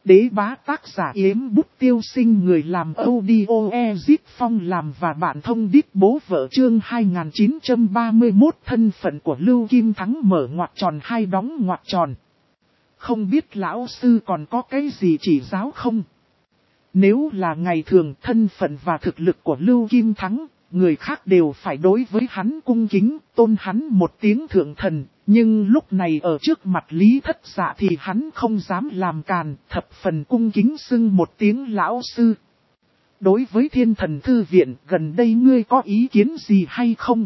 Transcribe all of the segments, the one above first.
Đế bá tác giả Yếm Bút Tiêu Sinh, người làm audio Ezip Phong làm và bạn thông đít bố vợ. Chương 2931. Thân phận của Lưu Kim Thắng mở ngoặc tròn hai đóng ngoặc tròn. Không biết lão sư còn có cái gì chỉ giáo không? Nếu là ngày thường, thân phận và thực lực của Lưu Kim Thắng, người khác đều phải đối với hắn cung kính, tôn hắn một tiếng thượng thần. Nhưng lúc này ở trước mặt Lý Thất Dạ thì hắn không dám làm càn, thập phần cung kính xưng một tiếng lão sư. Đối với Thiên Thần Thư Viện, gần đây ngươi có ý kiến gì hay không?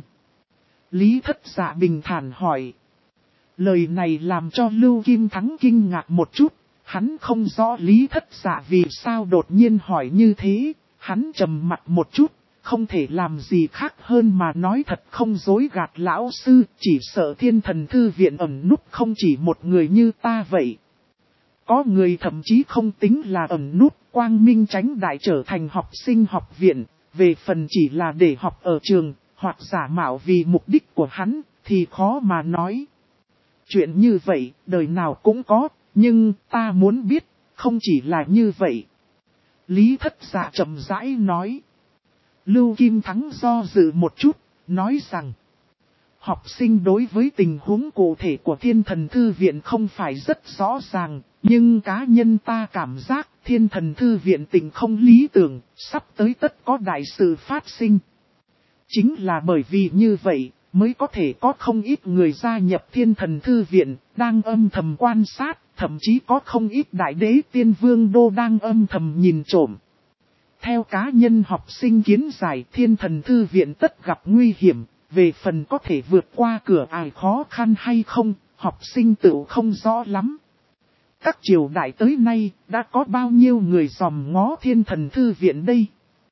Lý Thất Dạ bình thản hỏi. Lời này làm cho Lưu Kim Thắng kinh ngạc một chút, hắn không rõ Lý Thất Dạ vì sao đột nhiên hỏi như thế, hắn trầm mặt một chút. Không thể làm gì khác hơn mà nói thật không dối gạt lão sư, chỉ sợ Thiên Thần Thư Viện ẩn núp không chỉ một người như ta vậy. Có người thậm chí không tính là ẩn núp, quang minh tránh đại trở thành học sinh học viện, về phần chỉ là để học ở trường, hoặc giả mạo vì mục đích của hắn, thì khó mà nói. Chuyện như vậy, đời nào cũng có, nhưng ta muốn biết, không chỉ là như vậy. Lý Thất Dạ chậm rãi nói. Lưu Kim Thắng do dự một chút, nói rằng học sinh đối với tình huống cụ thể của Thiên Thần Thư Viện không phải rất rõ ràng, nhưng cá nhân ta cảm giác Thiên Thần Thư Viện tình không lý tưởng, sắp tới tất có đại sự phát sinh. Chính là bởi vì như vậy, mới có thể có không ít người gia nhập Thiên Thần Thư Viện, đang âm thầm quan sát, thậm chí có không ít đại đế tiên vương đô đang âm thầm nhìn trộm. Theo cá nhân học sinh kiến giải, Thiên Thần Thư Viện tất gặp nguy hiểm, về phần có thể vượt qua cửa ải khó khăn hay không, học sinh tự không rõ lắm. Các triều đại tới nay, đã có bao nhiêu người dòm ngó Thiên Thần Thư Viện đây?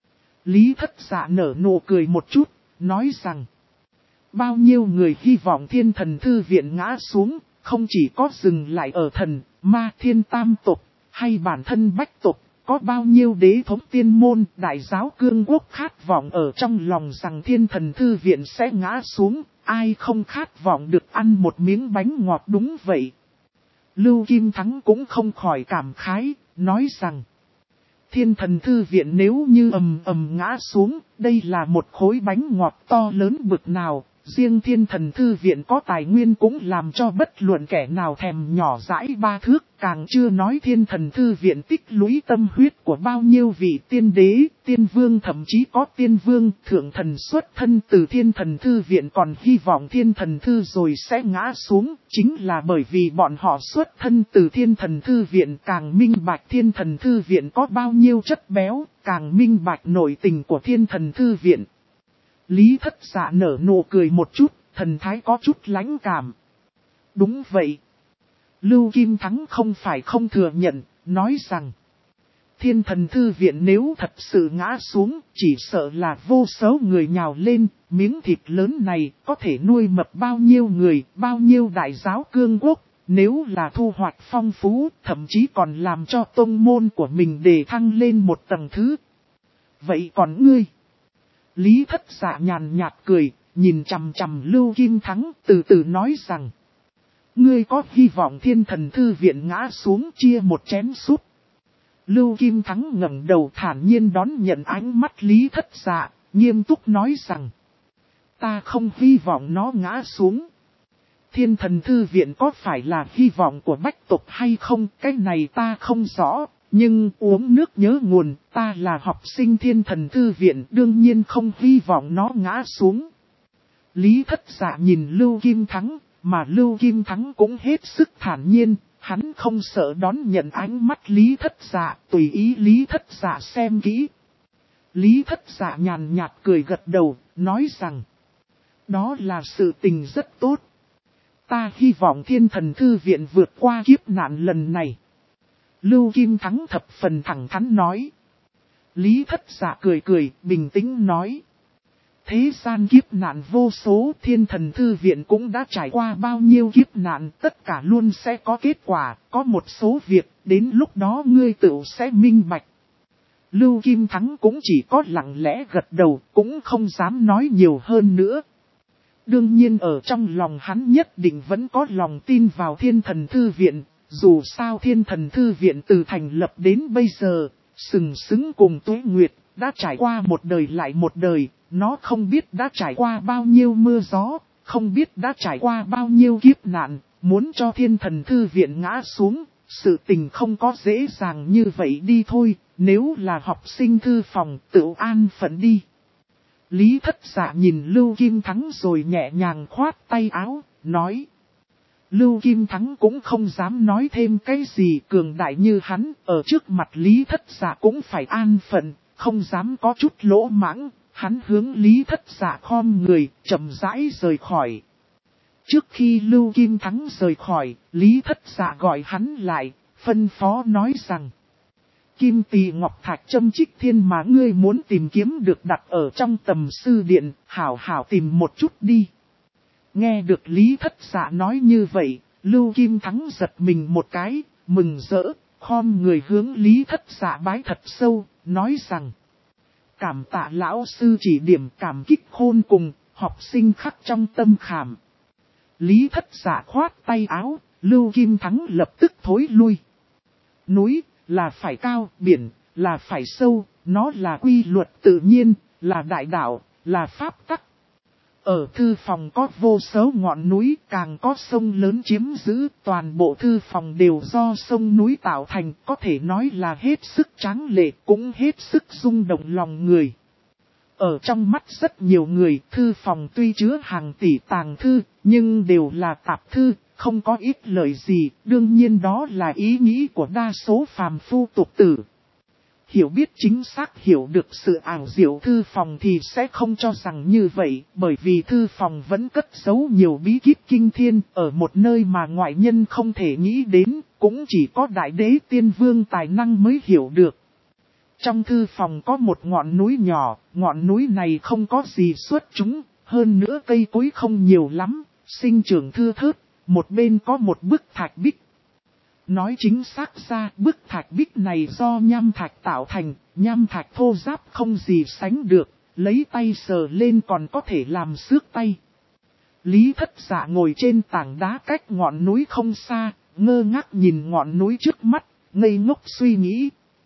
Lý Thất Dạ nở nụ cười một chút, nói rằng, bao nhiêu người hy vọng Thiên Thần Thư Viện ngã xuống, không chỉ có dừng lại ở thần, ma thiên tam tộc, hay bản thân bách tộc. Có bao nhiêu đế thống tiên môn, đại giáo cương quốc khát vọng ở trong lòng rằng Thiên Thần Thư Viện sẽ ngã xuống, ai không khát vọng được ăn một miếng bánh ngọt đúng vậy. Lưu Kim Thắng cũng không khỏi cảm khái, nói rằng Thiên Thần Thư Viện nếu như ầm ngã xuống, đây là một khối bánh ngọt to lớn bực nào. Riêng Thiên Thần Thư Viện có tài nguyên cũng làm cho bất luận kẻ nào thèm nhỏ dãi ba thước, càng chưa nói Thiên Thần Thư Viện tích lũy tâm huyết của bao nhiêu vị tiên đế, tiên vương, thậm chí có tiên vương, thượng thần xuất thân từ Thiên Thần Thư Viện còn hy vọng Thiên Thần Thư rồi sẽ ngã xuống, chính là bởi vì bọn họ xuất thân từ Thiên Thần Thư Viện, càng minh bạch Thiên Thần Thư Viện có bao nhiêu chất béo, càng minh bạch nội tình của Thiên Thần Thư Viện. Lý Thất Dạ nở nụ cười một chút, thần thái có chút lãnh cảm. Đúng vậy. Lưu Kim Thắng không phải không thừa nhận, nói rằng Thiên Thần Thư Viện nếu thật sự ngã xuống, chỉ sợ là vô số người nhào lên, miếng thịt lớn này có thể nuôi mập bao nhiêu người, bao nhiêu đại giáo cương quốc, nếu là thu hoạch phong phú, thậm chí còn làm cho tông môn của mình đề thăng lên một tầng thứ. Vậy còn ngươi? Lý Thất Dạ nhàn nhạt cười, nhìn chằm chằm Lưu Kim Thắng, từ từ nói rằng ngươi có hy vọng Thiên Thần Thư Viện ngã xuống chia một chén súp. Lưu Kim Thắng ngẩng đầu thản nhiên đón nhận ánh mắt Lý Thất Dạ, nghiêm túc nói rằng ta không hy vọng nó ngã xuống. Thiên Thần Thư Viện có phải là hy vọng của bách tộc hay không, cái này ta không rõ. Nhưng uống nước nhớ nguồn, ta là học sinh Thiên Thần Thư Viện, đương nhiên không hy vọng nó ngã xuống. Lý Thất Dạ nhìn Lưu Kim Thắng, mà Lưu Kim Thắng cũng hết sức thản nhiên, hắn không sợ đón nhận ánh mắt Lý Thất Dạ, tùy ý Lý Thất Dạ xem kỹ. Lý Thất Dạ nhàn nhạt cười gật đầu, nói rằng đó là sự tình rất tốt. Ta hy vọng Thiên Thần Thư Viện vượt qua kiếp nạn lần này. Lưu Kim Thắng thập phần thẳng thắn nói. Lý Thất Dạ cười cười, bình tĩnh nói. Thế gian kiếp nạn vô số, Thiên Thần Thư Viện cũng đã trải qua bao nhiêu kiếp nạn, tất cả luôn sẽ có kết quả, có một số việc, đến lúc đó ngươi tự sẽ minh bạch. Lưu Kim Thắng cũng chỉ có lặng lẽ gật đầu, cũng không dám nói nhiều hơn nữa. Đương nhiên ở trong lòng hắn nhất định vẫn có lòng tin vào Thiên Thần Thư Viện. Dù sao Thiên Thần Thư Viện từ thành lập đến bây giờ, sừng sững cùng Tuế Nguyệt, đã trải qua một đời lại một đời, nó không biết đã trải qua bao nhiêu mưa gió, không biết đã trải qua bao nhiêu kiếp nạn, muốn cho Thiên Thần Thư Viện ngã xuống, sự tình không có dễ dàng như vậy đi thôi, nếu là học sinh thư phòng tự an phận đi. Lý Thất Dạ nhìn Lưu Kim Thắng rồi nhẹ nhàng khoát tay áo, nói. Lưu Kim Thắng cũng không dám nói thêm cái gì, cường đại như hắn, ở trước mặt Lý Thất Dạ cũng phải an phận, không dám có chút lỗ mãng. Hắn hướng Lý Thất Dạ khom người, chậm rãi rời khỏi. Trước khi Lưu Kim Thắng rời khỏi, Lý Thất Dạ gọi hắn lại, phân phó nói rằng. Kim Tỳ Ngọc Thạch châm Trích Thiên mà ngươi muốn tìm kiếm được đặt ở trong tầm sư điện, hảo hảo tìm một chút đi. Nghe được Lý Thất Dạ nói như vậy, Lưu Kim Thắng giật mình một cái, mừng rỡ, khom người hướng Lý Thất Dạ bái thật sâu, nói rằng. Cảm tạ lão sư chỉ điểm, cảm kích khôn cùng, học sinh khắc trong tâm khảm. Lý Thất Dạ khoát tay áo, Lưu Kim Thắng lập tức thối lui. Núi là phải cao, biển là phải sâu, nó là quy luật tự nhiên, là đại đạo, là pháp tắc. Ở thư phòng có vô số ngọn núi, càng có sông lớn chiếm giữ, toàn bộ thư phòng đều do sông núi tạo thành, có thể nói là hết sức tráng lệ, cũng hết sức rung động lòng người. Ở trong mắt rất nhiều người, thư phòng tuy chứa hàng tỷ tàng thư, nhưng đều là tạp thư, không có ít lời gì, đương nhiên đó là ý nghĩ của đa số phàm phu tục tử. Hiểu biết chính xác hiểu được sự ảo diệu thư phòng thì sẽ không cho rằng như vậy, bởi vì thư phòng vẫn cất giấu nhiều bí kíp kinh thiên, ở một nơi mà ngoại nhân không thể nghĩ đến, cũng chỉ có đại đế tiên vương tài năng mới hiểu được. Trong thư phòng có một ngọn núi nhỏ, ngọn núi này không có gì xuất chúng, hơn nữa cây cối không nhiều lắm, sinh trưởng thưa thớt, một bên có một bức thạch bích. Nói chính xác ra, bức thạch bích này do nham thạch tạo thành, nham thạch thô ráp không gì sánh được, lấy tay sờ lên còn có thể làm xước tay. Lý Thất Dạ ngồi trên tảng đá cách ngọn núi không xa, ngơ ngác nhìn ngọn núi trước mắt, ngây ngốc suy nghĩ.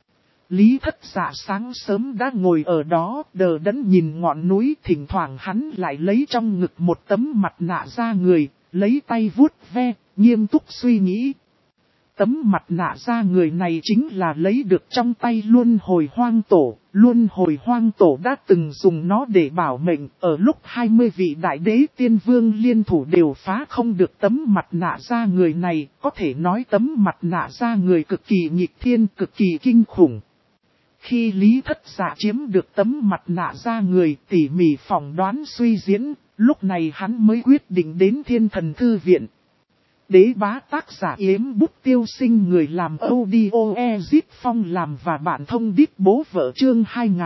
Lý Thất Dạ sáng sớm đã ngồi ở đó, đờ đẫn nhìn ngọn núi, thỉnh thoảng hắn lại lấy trong ngực một tấm mặt nạ ra người, lấy tay vuốt ve, nghiêm túc suy nghĩ. Tấm mặt nạ ra người này chính là lấy được trong tay Luân Hồi Hoang Tổ. Luân Hồi Hoang Tổ đã từng dùng nó để bảo mệnh, ở lúc 20 vị đại đế tiên vương liên thủ đều phá không được tấm mặt nạ ra người này, có thể nói tấm mặt nạ ra người cực kỳ nghịch thiên, cực kỳ kinh khủng. Khi Lý Thất Dạ chiếm được tấm mặt nạ ra người, tỉ mỉ phỏng đoán suy diễn, lúc này hắn mới quyết định đến Thiên Thần Thư Viện. Đế bá tác giả Yếm Bút Tiêu Sinh, người làm audio Ezip Phong làm và bạn thông đít bố vợ chương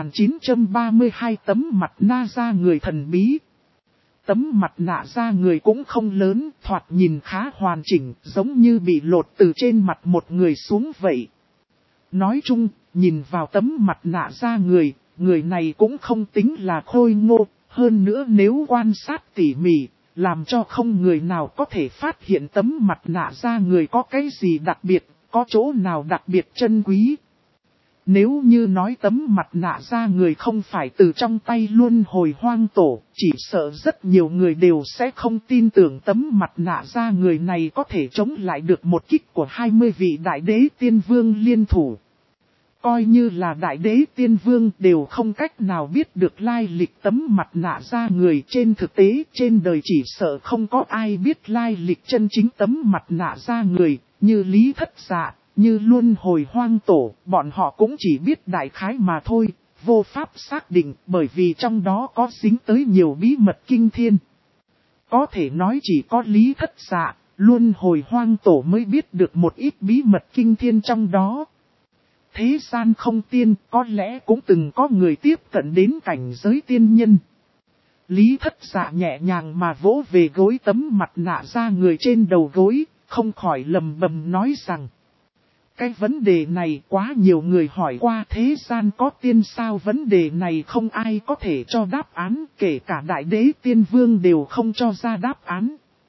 2932 tấm mặt nạ ra người thần bí. Tấm mặt nạ ra người cũng không lớn, thoạt nhìn khá hoàn chỉnh, giống như bị lột từ trên mặt một người xuống vậy. Nói chung, nhìn vào tấm mặt nạ ra người này cũng không tính là khôi ngô, hơn nữa nếu quan sát tỉ mỉ, làm cho không người nào có thể phát hiện tấm mặt nạ ra người có cái gì đặc biệt, có chỗ nào đặc biệt chân quý. Nếu như nói tấm mặt nạ ra người không phải từ trong tay Luân Hồi Hoang Tổ, chỉ sợ rất nhiều người đều sẽ không tin tưởng tấm mặt nạ ra người này có thể chống lại được một kích của 20 vị đại đế tiên vương liên thủ. Coi như là đại đế tiên vương đều không cách nào biết được lai lịch tấm mặt nạ ra người, trên thực tế trên đời chỉ sợ không có ai biết lai lịch chân chính tấm mặt nạ ra người, như Lý Thất Dạ, như Luân Hồi Hoang Tổ, bọn họ cũng chỉ biết đại khái mà thôi, vô pháp xác định bởi vì trong đó có dính tới nhiều bí mật kinh thiên. Có thể nói chỉ có Lý Thất Dạ, Luân Hồi Hoang Tổ mới biết được một ít bí mật kinh thiên trong đó. Thế gian không tiên, có lẽ cũng từng có người tiếp cận đến cảnh giới tiên nhân. Lý Thất Dạ nhẹ nhàng mà vỗ về gối tấm mặt nạ ra người trên đầu gối, không khỏi lầm bầm nói rằng. Cái vấn đề này quá nhiều người hỏi qua, thế gian có tiên sao, vấn đề này không ai có thể cho đáp án, kể cả đại đế tiên vương đều không cho ra đáp án.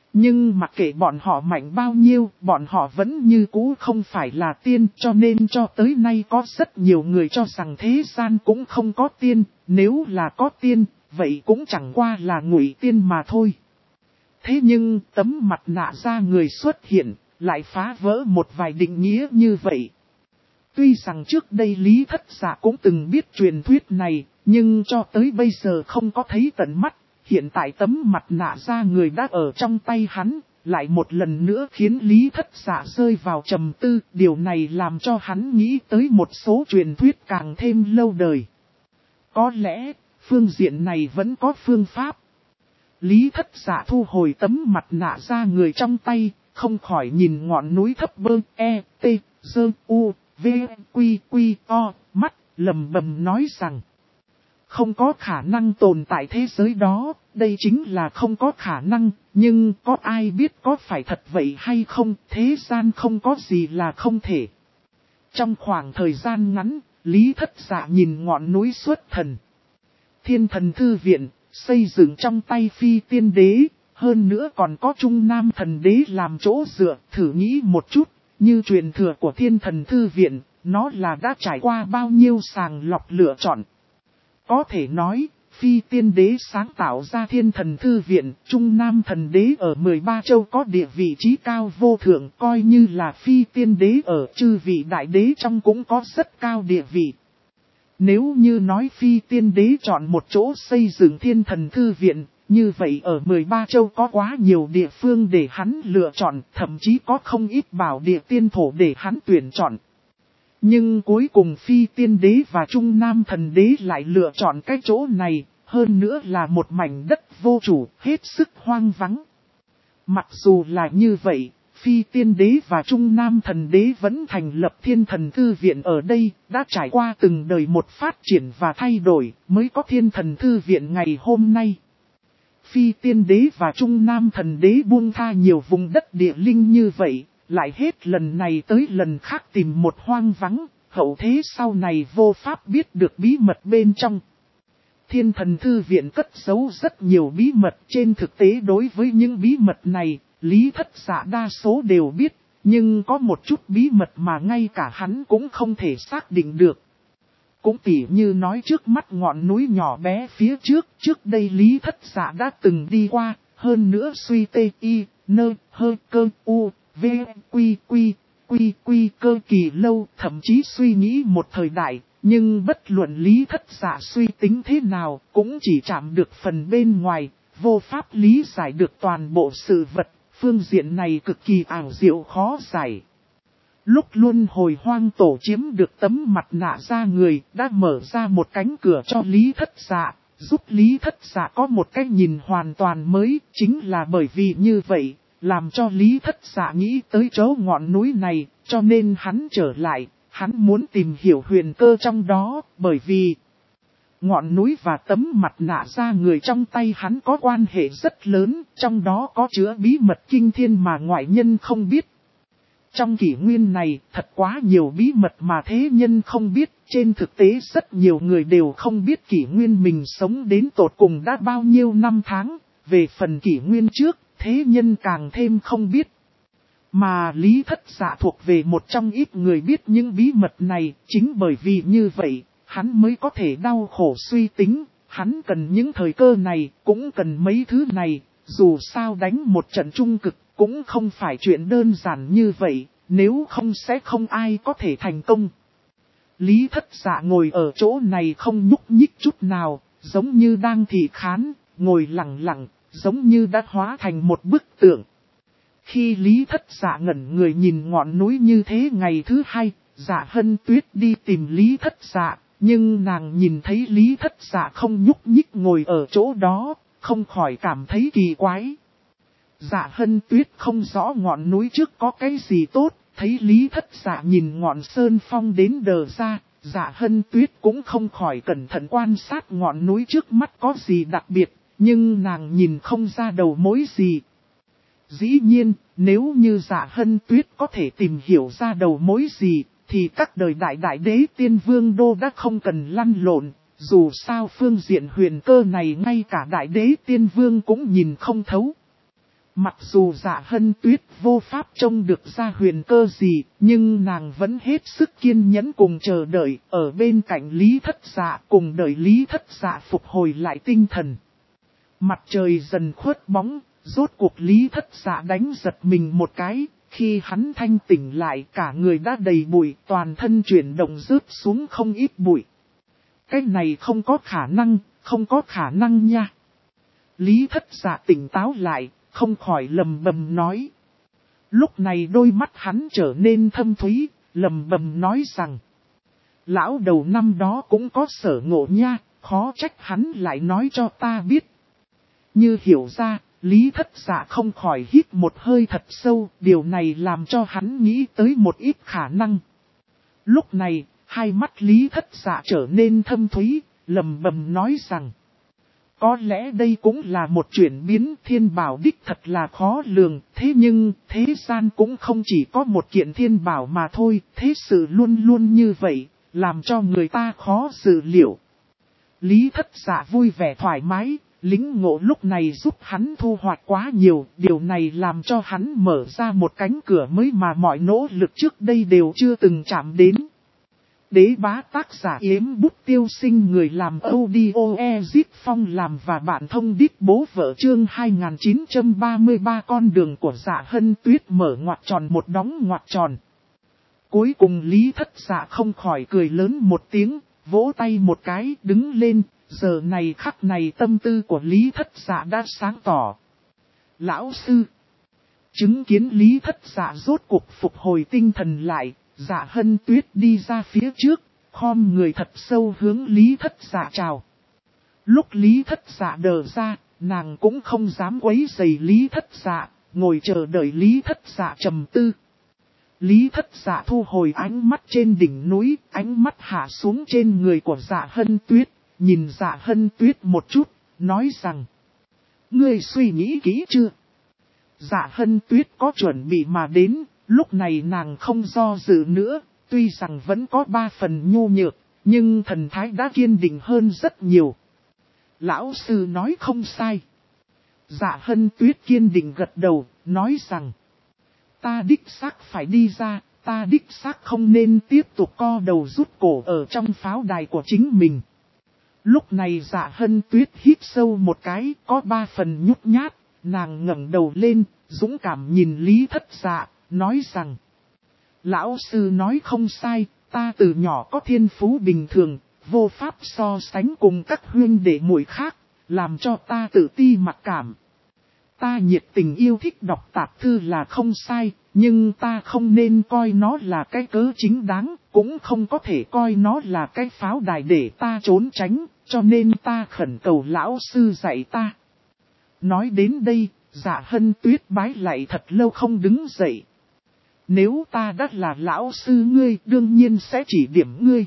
Nhưng mặc kệ bọn họ mạnh bao nhiêu, bọn họ vẫn như cũ không phải là tiên, cho nên cho tới nay có rất nhiều người cho rằng thế gian cũng không có tiên, nếu là có tiên, vậy cũng chẳng qua là ngụy tiên mà thôi. Thế nhưng tấm mặt nạ da người xuất hiện, lại phá vỡ một vài định nghĩa như vậy. Tuy rằng trước đây Lý Thất Dạ cũng từng biết truyền thuyết này, nhưng cho tới bây giờ không có thấy tận mắt. Hiện tại tấm mặt nạ da người đã ở trong tay hắn, lại một lần nữa khiến Lý Thất Dạ rơi vào trầm tư. Điều này làm cho hắn nghĩ tới một số truyền thuyết càng thêm lâu đời. Có lẽ, phương diện này vẫn có phương pháp. Lý Thất Dạ thu hồi tấm mặt nạ da người trong tay, không khỏi nhìn ngọn núi thấp bơ, t, dơ, u, v, quy, quy, o, mắt, lầm bầm nói rằng. Không có khả năng tồn tại thế giới đó, đây chính là không có khả năng, nhưng có ai biết có phải thật vậy hay không, thế gian không có gì là không thể. Trong khoảng thời gian ngắn, Lý Thất Dạ nhìn ngọn núi xuất thần. Thiên Thần Thư Viện, xây dựng trong tay Phi Tiên Đế, hơn nữa còn có Trung Nam Thần Đế làm chỗ dựa, thử nghĩ một chút, như truyền thừa của Thiên Thần Thư Viện, nó là đã trải qua bao nhiêu sàng lọc lựa chọn. Có thể nói, Phi Tiên Đế sáng tạo ra Thiên Thần Thư Viện, Trung Nam Thần Đế ở 13 châu có địa vị trí cao vô thượng, coi như là Phi Tiên Đế ở chư vị đại đế trong cũng có rất cao địa vị. Nếu như nói Phi Tiên Đế chọn một chỗ xây dựng Thiên Thần Thư Viện, như vậy ở 13 châu có quá nhiều địa phương để hắn lựa chọn, thậm chí có không ít bảo địa tiên thổ để hắn tuyển chọn. Nhưng cuối cùng Phi Tiên Đế và Trung Nam Thần Đế lại lựa chọn cái chỗ này, hơn nữa là một mảnh đất vô chủ, hết sức hoang vắng. Mặc dù là như vậy, Phi Tiên Đế và Trung Nam Thần Đế vẫn thành lập Thiên Thần Thư Viện ở đây, đã trải qua từng đời một phát triển và thay đổi, mới có Thiên Thần Thư Viện ngày hôm nay. Phi Tiên Đế và Trung Nam Thần Đế buông tha nhiều vùng đất địa linh như vậy, lại hết lần này tới lần khác tìm một hoang vắng, hậu thế sau này vô pháp biết được bí mật bên trong. Thiên Thần Thư Viện cất giấu rất nhiều bí mật, trên thực tế đối với những bí mật này, Lý Thất Dạ đa số đều biết, nhưng có một chút bí mật mà ngay cả hắn cũng không thể xác định được. Cũng tỉ như nói trước mắt ngọn núi nhỏ bé phía trước đây Lý Thất Dạ đã từng đi qua, hơn nữa suy tê y, nơ, hơ, cơ, u, v, quy cơ kỳ lâu, thậm chí suy nghĩ một thời đại, nhưng bất luận Lý Thất Dạ suy tính thế nào, cũng chỉ chạm được phần bên ngoài, vô pháp lý giải được toàn bộ sự vật, phương diện này cực kỳ ảo diệu khó giải. Lúc luân hồi hoang tổ chiếm được tấm mặt nạ da người, đã mở ra một cánh cửa cho Lý Thất Dạ, giúp Lý Thất Dạ có một cái nhìn hoàn toàn mới, chính là bởi vì như vậy, làm cho Lý Thất Dạ nghĩ tới chỗ ngọn núi này, cho nên hắn trở lại, hắn muốn tìm hiểu huyền cơ trong đó, bởi vì ngọn núi và tấm mặt nạ da người trong tay hắn có quan hệ rất lớn, trong đó có chứa bí mật kinh thiên mà ngoại nhân không biết. Trong kỷ nguyên này, thật quá nhiều bí mật mà thế nhân không biết, trên thực tế rất nhiều người đều không biết kỷ nguyên mình sống đến tột cùng đã bao nhiêu năm tháng, về phần kỷ nguyên trước, thế nhân càng thêm không biết. Mà Lý Thất Dạ thuộc về một trong ít người biết những bí mật này, chính bởi vì như vậy, hắn mới có thể đau khổ suy tính, hắn cần những thời cơ này, cũng cần mấy thứ này, dù sao đánh một trận trung cực, cũng không phải chuyện đơn giản như vậy, nếu không sẽ không ai có thể thành công. Lý Thất Dạ ngồi ở chỗ này không nhúc nhích chút nào, giống như đang thị khán, ngồi lặng lặng, giống như đã hóa thành một bức tượng. Khi Lý Thất Dạ ngẩn người nhìn ngọn núi như thế ngày thứ hai, Dạ Hân Tuyết đi tìm Lý Thất Dạ, nhưng nàng nhìn thấy Lý Thất Dạ không nhúc nhích ngồi ở chỗ đó, không khỏi cảm thấy kỳ quái. Dạ Hân Tuyết không rõ ngọn núi trước có cái gì tốt, thấy Lý Thất Dạ nhìn ngọn sơn phong đến đờ ra, Dạ Hân Tuyết cũng không khỏi cẩn thận quan sát ngọn núi trước mắt có gì đặc biệt, nhưng nàng nhìn không ra đầu mối gì. Dĩ nhiên, nếu như Dạ Hân Tuyết có thể tìm hiểu ra đầu mối gì, thì các đời đại đế tiên vương đô đã không cần lăn lộn, dù sao phương diện huyền cơ này ngay cả đại đế tiên vương cũng nhìn không thấu. Mặc dù Dạ Hân Tuyết vô pháp trông được ra huyền cơ gì, nhưng nàng vẫn hết sức kiên nhẫn cùng chờ đợi, ở bên cạnh Lý Thất Dạ cùng đợi Lý Thất Dạ phục hồi lại tinh thần. Mặt trời dần khuất bóng, rốt cuộc Lý Thất Dạ đánh giật mình một cái, khi hắn thanh tỉnh lại cả người đã đầy bụi, toàn thân chuyển động rớt xuống không ít bụi. Cái này không có khả năng nha. Lý Thất Dạ tỉnh táo lại, không khỏi lầm bầm nói. Lúc này đôi mắt hắn trở nên thâm thúy, lầm bầm nói rằng. Lão đầu năm đó cũng có sở ngộ nha, khó trách hắn lại nói cho ta biết. Như hiểu ra, Lý Thất Dạ không khỏi hít một hơi thật sâu, điều này làm cho hắn nghĩ tới một ít khả năng. Lúc này, hai mắt Lý Thất Dạ trở nên thâm thúy, lầm bầm nói rằng. Có lẽ đây cũng là một chuyển biến, thiên bảo đích thật là khó lường, thế nhưng thế gian cũng không chỉ có một kiện thiên bảo mà thôi, thế sự luôn luôn như vậy, làm cho người ta khó dự liệu. Lý Thất Dạ vui vẻ thoải mái, lĩnh ngộ lúc này giúp hắn thu hoạch quá nhiều, điều này làm cho hắn mở ra một cánh cửa mới mà mọi nỗ lực trước đây đều chưa từng chạm đến. Đế bá tác giả Yếm Bút Tiêu Sinh, người làm audio Ezip Phong làm và bạn thông đít bố vợ chương 2933 con đường của Dạ Hân Tuyết mở ngoặc tròn một đóng ngoặc tròn. Cuối cùng Lý Thất Dạ không khỏi cười lớn một tiếng, vỗ tay một cái đứng lên, giờ này khắc này tâm tư của Lý Thất Dạ đã sáng tỏ. Lão sư, chứng kiến Lý Thất Dạ rốt cuộc phục hồi tinh thần lại. Dạ Hân Tuyết đi ra phía trước, khom người thật sâu hướng Lý Thất Dạ chào. Lúc Lý Thất Dạ đờ ra, nàng cũng không dám quấy rầy Lý Thất Dạ, ngồi chờ đợi Lý Thất Dạ trầm tư. Lý Thất Dạ thu hồi ánh mắt trên đỉnh núi, ánh mắt hạ xuống trên người của Dạ Hân Tuyết, nhìn Dạ Hân Tuyết một chút, nói rằng. Ngươi suy nghĩ kỹ chưa? Dạ Hân Tuyết có chuẩn bị mà đến. Lúc này nàng không do dự nữa, tuy rằng vẫn có 3 phần nhu nhược, nhưng thần thái đã kiên định hơn rất nhiều. Lão sư nói không sai. Dạ Hân Tuyết kiên định gật đầu, nói rằng. Ta đích xác phải đi ra, ta đích xác không nên tiếp tục co đầu rút cổ ở trong pháo đài của chính mình. Lúc này Dạ Hân Tuyết hít sâu một cái, có 3 phần nhút nhát, nàng ngẩng đầu lên, dũng cảm nhìn Lý Thất Dạ. Nói rằng, lão sư nói không sai, ta từ nhỏ có thiên phú bình thường, vô pháp so sánh cùng các huynh đệ muội khác, làm cho ta tự ti mặc cảm. Ta nhiệt tình yêu thích đọc tạp thư là không sai, nhưng ta không nên coi nó là cái cớ chính đáng, cũng không có thể coi nó là cái pháo đài để ta trốn tránh, cho nên ta khẩn cầu lão sư dạy ta. Nói đến đây, Dạ Hân Tuyết bái lại thật lâu không đứng dậy. Nếu ta đã là lão sư ngươi, đương nhiên sẽ chỉ điểm ngươi.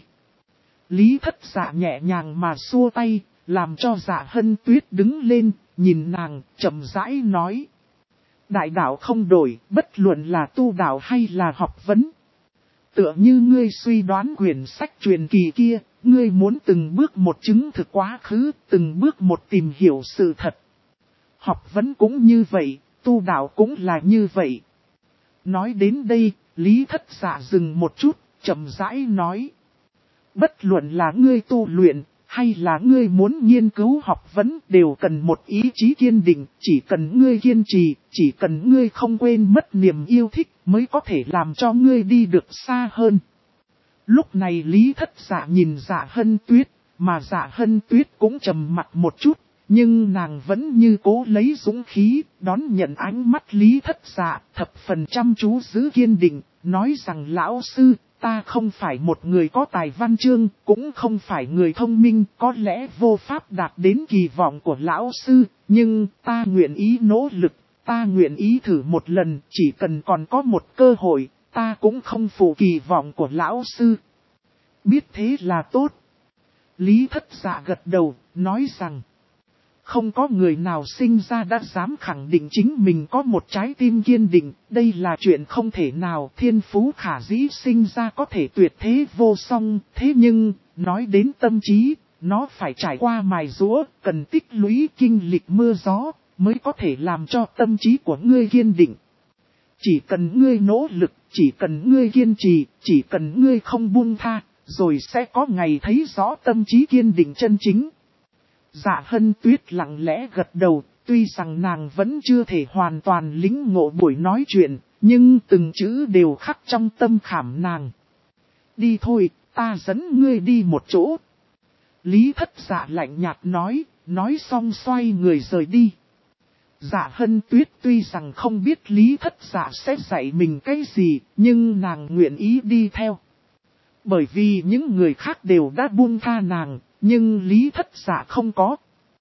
Lý Thất Dạ nhẹ nhàng mà xua tay, làm cho Dạ Hân Tuyết đứng lên, nhìn nàng, chậm rãi nói. Đại đạo không đổi, bất luận là tu đạo hay là học vấn. Tựa như ngươi suy đoán quyển sách truyền kỳ kia, ngươi muốn từng bước một chứng thực quá khứ, từng bước một tìm hiểu sự thật. Học vấn cũng như vậy, tu đạo cũng là như vậy. Nói đến đây, Lý Thất Dạ dừng một chút, chậm rãi nói. Bất luận là ngươi tu luyện, hay là ngươi muốn nghiên cứu học vấn đều cần một ý chí kiên định, chỉ cần ngươi kiên trì, chỉ cần ngươi không quên mất niềm yêu thích mới có thể làm cho ngươi đi được xa hơn. Lúc này Lý Thất Dạ nhìn Dạ Hân Tuyết, mà Dạ Hân Tuyết cũng trầm mặt một chút. Nhưng nàng vẫn như cố lấy dũng khí, đón nhận ánh mắt Lý Thất Dạ, thập phần chăm chú giữ kiên định, nói rằng lão sư, ta không phải một người có tài văn chương, cũng không phải người thông minh, có lẽ vô pháp đạt đến kỳ vọng của lão sư, nhưng ta nguyện ý nỗ lực, ta nguyện ý thử một lần, chỉ cần còn có một cơ hội, ta cũng không phụ kỳ vọng của lão sư. Biết thế là tốt. Lý Thất Dạ gật đầu, nói rằng, không có người nào sinh ra đã dám khẳng định chính mình có một trái tim kiên định, đây là chuyện không thể nào, thiên phú khả dĩ sinh ra có thể tuyệt thế vô song, thế nhưng, nói đến tâm trí, nó phải trải qua mài giũa, cần tích lũy kinh lịch mưa gió, mới có thể làm cho tâm trí của ngươi kiên định. Chỉ cần ngươi nỗ lực, chỉ cần ngươi kiên trì, chỉ cần ngươi không buông tha, rồi sẽ có ngày thấy rõ tâm trí kiên định chân chính. Dạ Hân Tuyết lặng lẽ gật đầu, tuy rằng nàng vẫn chưa thể hoàn toàn lĩnh ngộ buổi nói chuyện, nhưng từng chữ đều khắc trong tâm khảm nàng. Đi thôi, ta dẫn ngươi đi một chỗ. Lý Thất Dạ lạnh nhạt nói xong xoay người rời đi. Dạ Hân Tuyết tuy rằng không biết Lý Thất Dạ sẽ dạy mình cái gì, nhưng nàng nguyện ý đi theo. Bởi vì những người khác đều đã buông tha nàng, nhưng Lý Thất Dạ không có.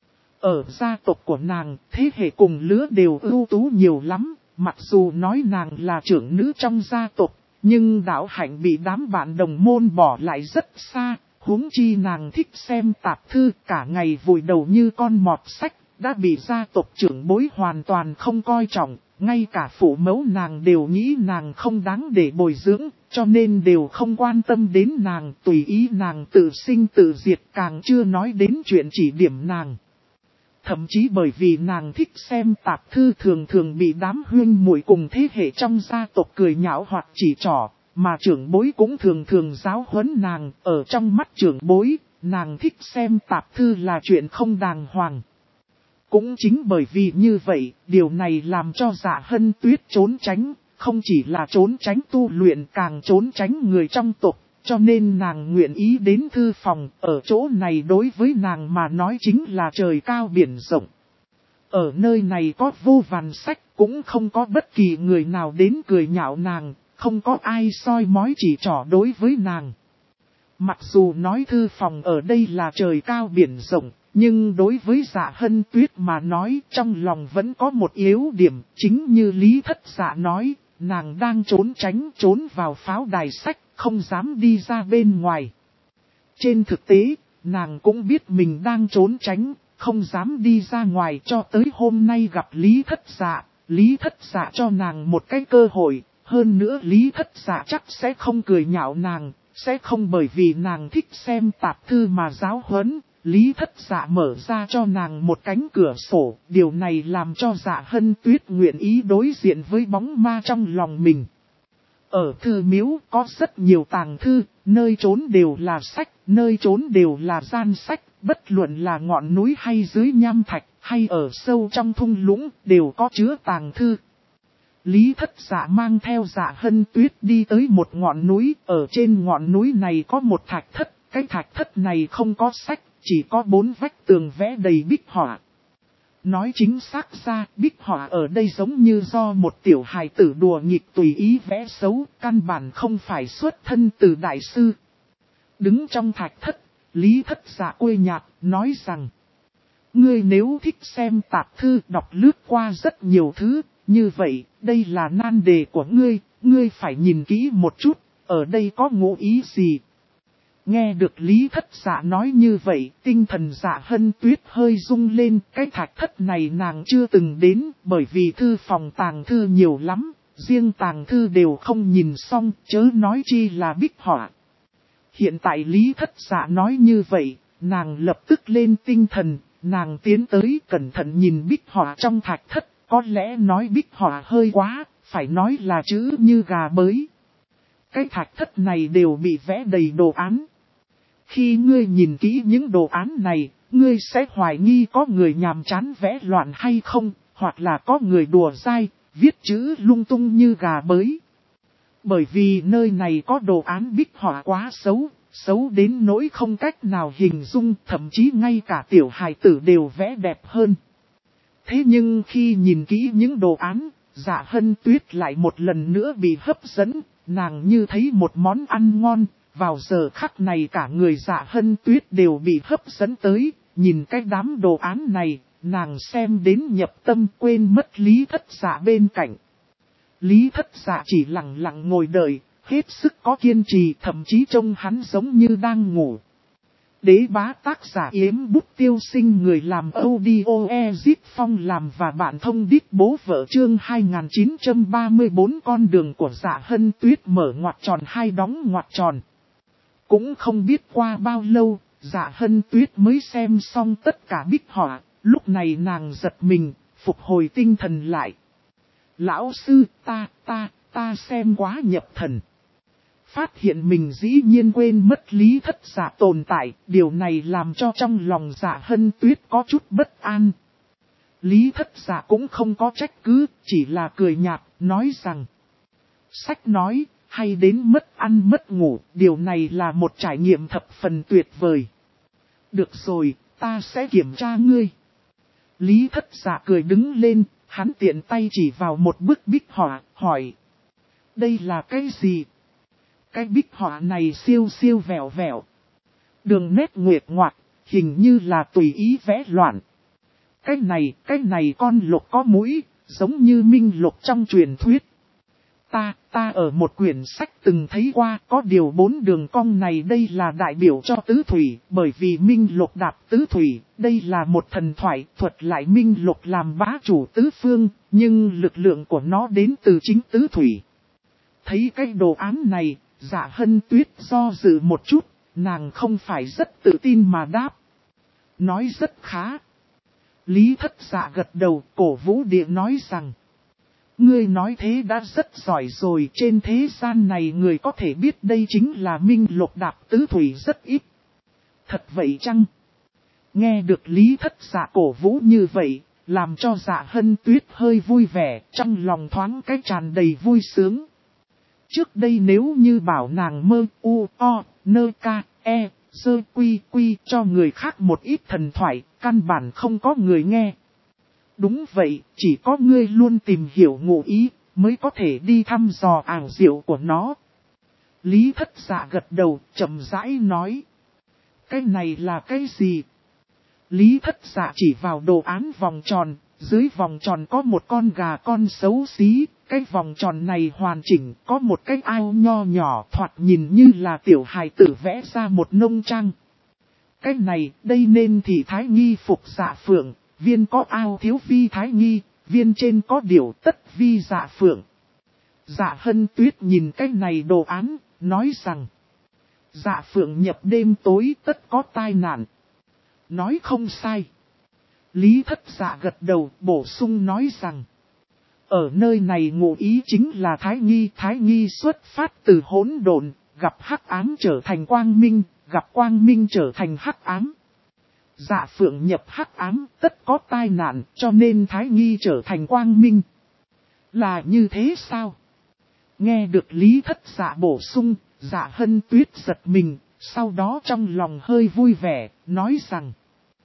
Ở gia tộc của nàng, thế hệ cùng lứa đều ưu tú nhiều lắm, mặc dù nói nàng là trưởng nữ trong gia tộc, nhưng đạo hạnh bị đám bạn đồng môn bỏ lại rất xa, huống chi nàng thích xem tạp thư cả ngày vùi đầu như con mọt sách, đã bị gia tộc trưởng bối hoàn toàn không coi trọng, ngay cả phụ mẫu nàng đều nghĩ nàng không đáng để bồi dưỡng, cho nên đều không quan tâm đến nàng, tùy ý nàng tự sinh tự diệt, càng chưa nói đến chuyện chỉ điểm nàng. Thậm chí bởi vì nàng thích xem tạp thư thường thường bị đám huynh muội cùng thế hệ trong gia tộc cười nhạo hoặc chỉ trỏ, mà trưởng bối cũng thường thường giáo huấn nàng, ở trong mắt trưởng bối, nàng thích xem tạp thư là chuyện không đàng hoàng. Cũng chính bởi vì như vậy, điều này làm cho Dạ Hân Tuyết trốn tránh, không chỉ là trốn tránh tu luyện càng trốn tránh người trong tộc, cho nên nàng nguyện ý đến thư phòng, ở chỗ này đối với nàng mà nói chính là trời cao biển rộng. Ở nơi này có vô vàn sách, cũng không có bất kỳ người nào đến cười nhạo nàng, không có ai soi mói chỉ trỏ đối với nàng. Mặc dù nói thư phòng ở đây là trời cao biển rộng, nhưng đối với Dạ Hân Tuyết mà nói trong lòng vẫn có một yếu điểm, chính như Lý Thất Dạ nói, nàng đang trốn vào pháo đài sách, không dám đi ra bên ngoài. Trên thực tế, nàng cũng biết mình đang trốn tránh, không dám đi ra ngoài cho tới hôm nay gặp Lý Thất Dạ. Lý Thất Dạ cho nàng một cái cơ hội, hơn nữa Lý Thất Dạ chắc sẽ không cười nhạo nàng, sẽ không bởi vì nàng thích xem tạp thư mà giáo huấn. Lý Thất Dạ mở ra cho nàng một cánh cửa sổ, điều này làm cho Dạ Hân Tuyết nguyện ý đối diện với bóng ma trong lòng mình. Ở thư miếu có rất nhiều tàng thư, nơi trốn đều là sách, nơi trốn đều là gian sách, bất luận là ngọn núi hay dưới nham thạch, hay ở sâu trong thung lũng, đều có chứa tàng thư. Lý Thất Dạ mang theo Dạ Hân Tuyết đi tới một ngọn núi, ở trên ngọn núi này có một thạch thất, cái thạch thất này không có sách, chỉ có 4 vách tường vẽ đầy bích họa. Nói chính xác ra, bích họa ở đây giống như do một tiểu hài tử đùa nghịch tùy ý vẽ xấu, căn bản không phải xuất thân từ đại sư. Đứng trong thạch thất, Lý Thất Dạ quê nhạt, nói rằng: ngươi nếu thích xem tạp thư đọc lướt qua rất nhiều thứ, như vậy, đây là nan đề của ngươi phải nhìn kỹ một chút, ở đây có ngụ ý gì? Nghe được Lý Thất Dạ nói như vậy, tinh thần Dạ Hân Tuyết hơi rung lên, cái thạch thất này nàng chưa từng đến, bởi vì thư phòng tàng thư nhiều lắm, riêng tàng thư đều không nhìn xong, chớ nói chi là bích họa. Hiện tại Lý Thất Dạ nói như vậy, nàng lập tức lên tinh thần, nàng tiến tới cẩn thận nhìn bích họa trong thạch thất, có lẽ nói bích họa hơi quá, phải nói là chữ như gà bới. Cái thạch thất này đều bị vẽ đầy đồ án. Khi ngươi nhìn kỹ những đồ án này, ngươi sẽ hoài nghi có người nhàm chán vẽ loạn hay không, hoặc là có người đùa dai, viết chữ lung tung như gà bới. Bởi vì nơi này có đồ án bích họa quá xấu, xấu đến nỗi không cách nào hình dung, thậm chí ngay cả tiểu hài tử đều vẽ đẹp hơn. Thế nhưng khi nhìn kỹ những đồ án, Dạ Hân Tuyết lại một lần nữa bị hấp dẫn, nàng như thấy một món ăn ngon. Vào giờ khắc này cả người Dạ Hân Tuyết đều bị hấp dẫn tới, nhìn cái đám đồ án này, nàng xem đến nhập tâm quên mất Lý Thất Dạ bên cạnh. Lý Thất Dạ chỉ lặng lặng ngồi đợi, hết sức có kiên trì, thậm chí trông hắn giống như đang ngủ. Đế bá tác giả Yếm Bút Tiêu Sinh, người làm audio Ezip Phong làm và bạn thông đít bố vợ, chương 2934 con đường của Dạ Hân Tuyết mở ngoặc tròn hai đóng ngoặc tròn. Cũng không biết qua bao lâu, Dạ Hân Tuyết mới xem xong tất cả bích họa, lúc này nàng giật mình, phục hồi tinh thần lại. Lão sư, ta xem quá nhập thần. Phát hiện mình dĩ nhiên quên mất Lý Thất Dạ tồn tại, điều này làm cho trong lòng Dạ Hân Tuyết có chút bất an. Lý Thất Dạ cũng không có trách cứ, chỉ là cười nhạt, nói rằng. Sách nói, hay đến mất ăn mất ngủ, điều này là một trải nghiệm thập phần tuyệt vời. Được rồi, ta sẽ kiểm tra ngươi. Lý Thất Dạ cười đứng lên, hắn tiện tay chỉ vào một bức bích họa, hỏi. Đây là cái gì? Cái bích họa này siêu siêu vẹo vẹo. Đường nét nguệch ngoạc, hình như là tùy ý vẽ loạn. Cái này con lục có mũi, giống như minh lục trong truyền thuyết. Ta ở một quyển sách từng thấy qua, có điều 4 đường cong này đây là đại biểu cho tứ thủy, bởi vì minh lục đạp tứ thủy, đây là một thần thoại thuật lại minh lục làm bá chủ tứ phương, nhưng lực lượng của nó đến từ chính tứ thủy. Thấy cái đồ án này, Dạ Hân Tuyết do dự một chút, nàng không phải rất tự tin mà đáp. Nói rất khá. Lý Thất Dạ gật đầu, cổ vũ địa nói rằng. Ngươi nói thế đã rất giỏi rồi, trên thế gian này người có thể biết đây chính là minh lục đạp tứ thủy rất ít. Thật vậy chăng? Nghe được Lý Thất Dạ cổ vũ như vậy, làm cho Dạ Hân Tuyết hơi vui vẻ, trong lòng thoáng cái tràn đầy vui sướng. Trước đây nếu như bảo nàng mơ u o nơ ca e sơ quy quy cho người khác một ít thần thoại, căn bản không có người nghe. Đúng vậy, chỉ có ngươi luôn tìm hiểu ngụ ý, mới có thể đi thăm dò ảo diệu của nó. Lý Thất Dạ gật đầu, chậm rãi nói. Cái này là cái gì? Lý Thất Dạ chỉ vào đồ án vòng tròn, dưới vòng tròn có một con gà con xấu xí, cái vòng tròn này hoàn chỉnh, có một cái ao nho nhỏ thoạt nhìn như là tiểu hài tử vẽ ra một nông trang. Cái này, đây nên thì Thái Nghi phục Dạ Phượng. Viên có ao thiếu vi Thái Nghi, viên trên có điều tất vi Dạ Phượng. Dạ Hân Tuyết nhìn cái này đồ án, nói rằng. Dạ Phượng nhập đêm tối tất có tai nạn. Nói không sai. Lý Thất Dạ gật đầu bổ sung nói rằng. Ở nơi này ngụ ý chính là Thái Nghi xuất phát từ hỗn độn, gặp hắc ám trở thành quang minh, gặp quang minh trở thành hắc ám. Dạ Phượng nhập hắc ám tất có tai nạn, cho nên Thái Nghi trở thành quang minh. Là như thế sao? Nghe được Lý Thất Dạ bổ sung, Dạ Hân Tuyết giật mình, sau đó trong lòng hơi vui vẻ, nói rằng.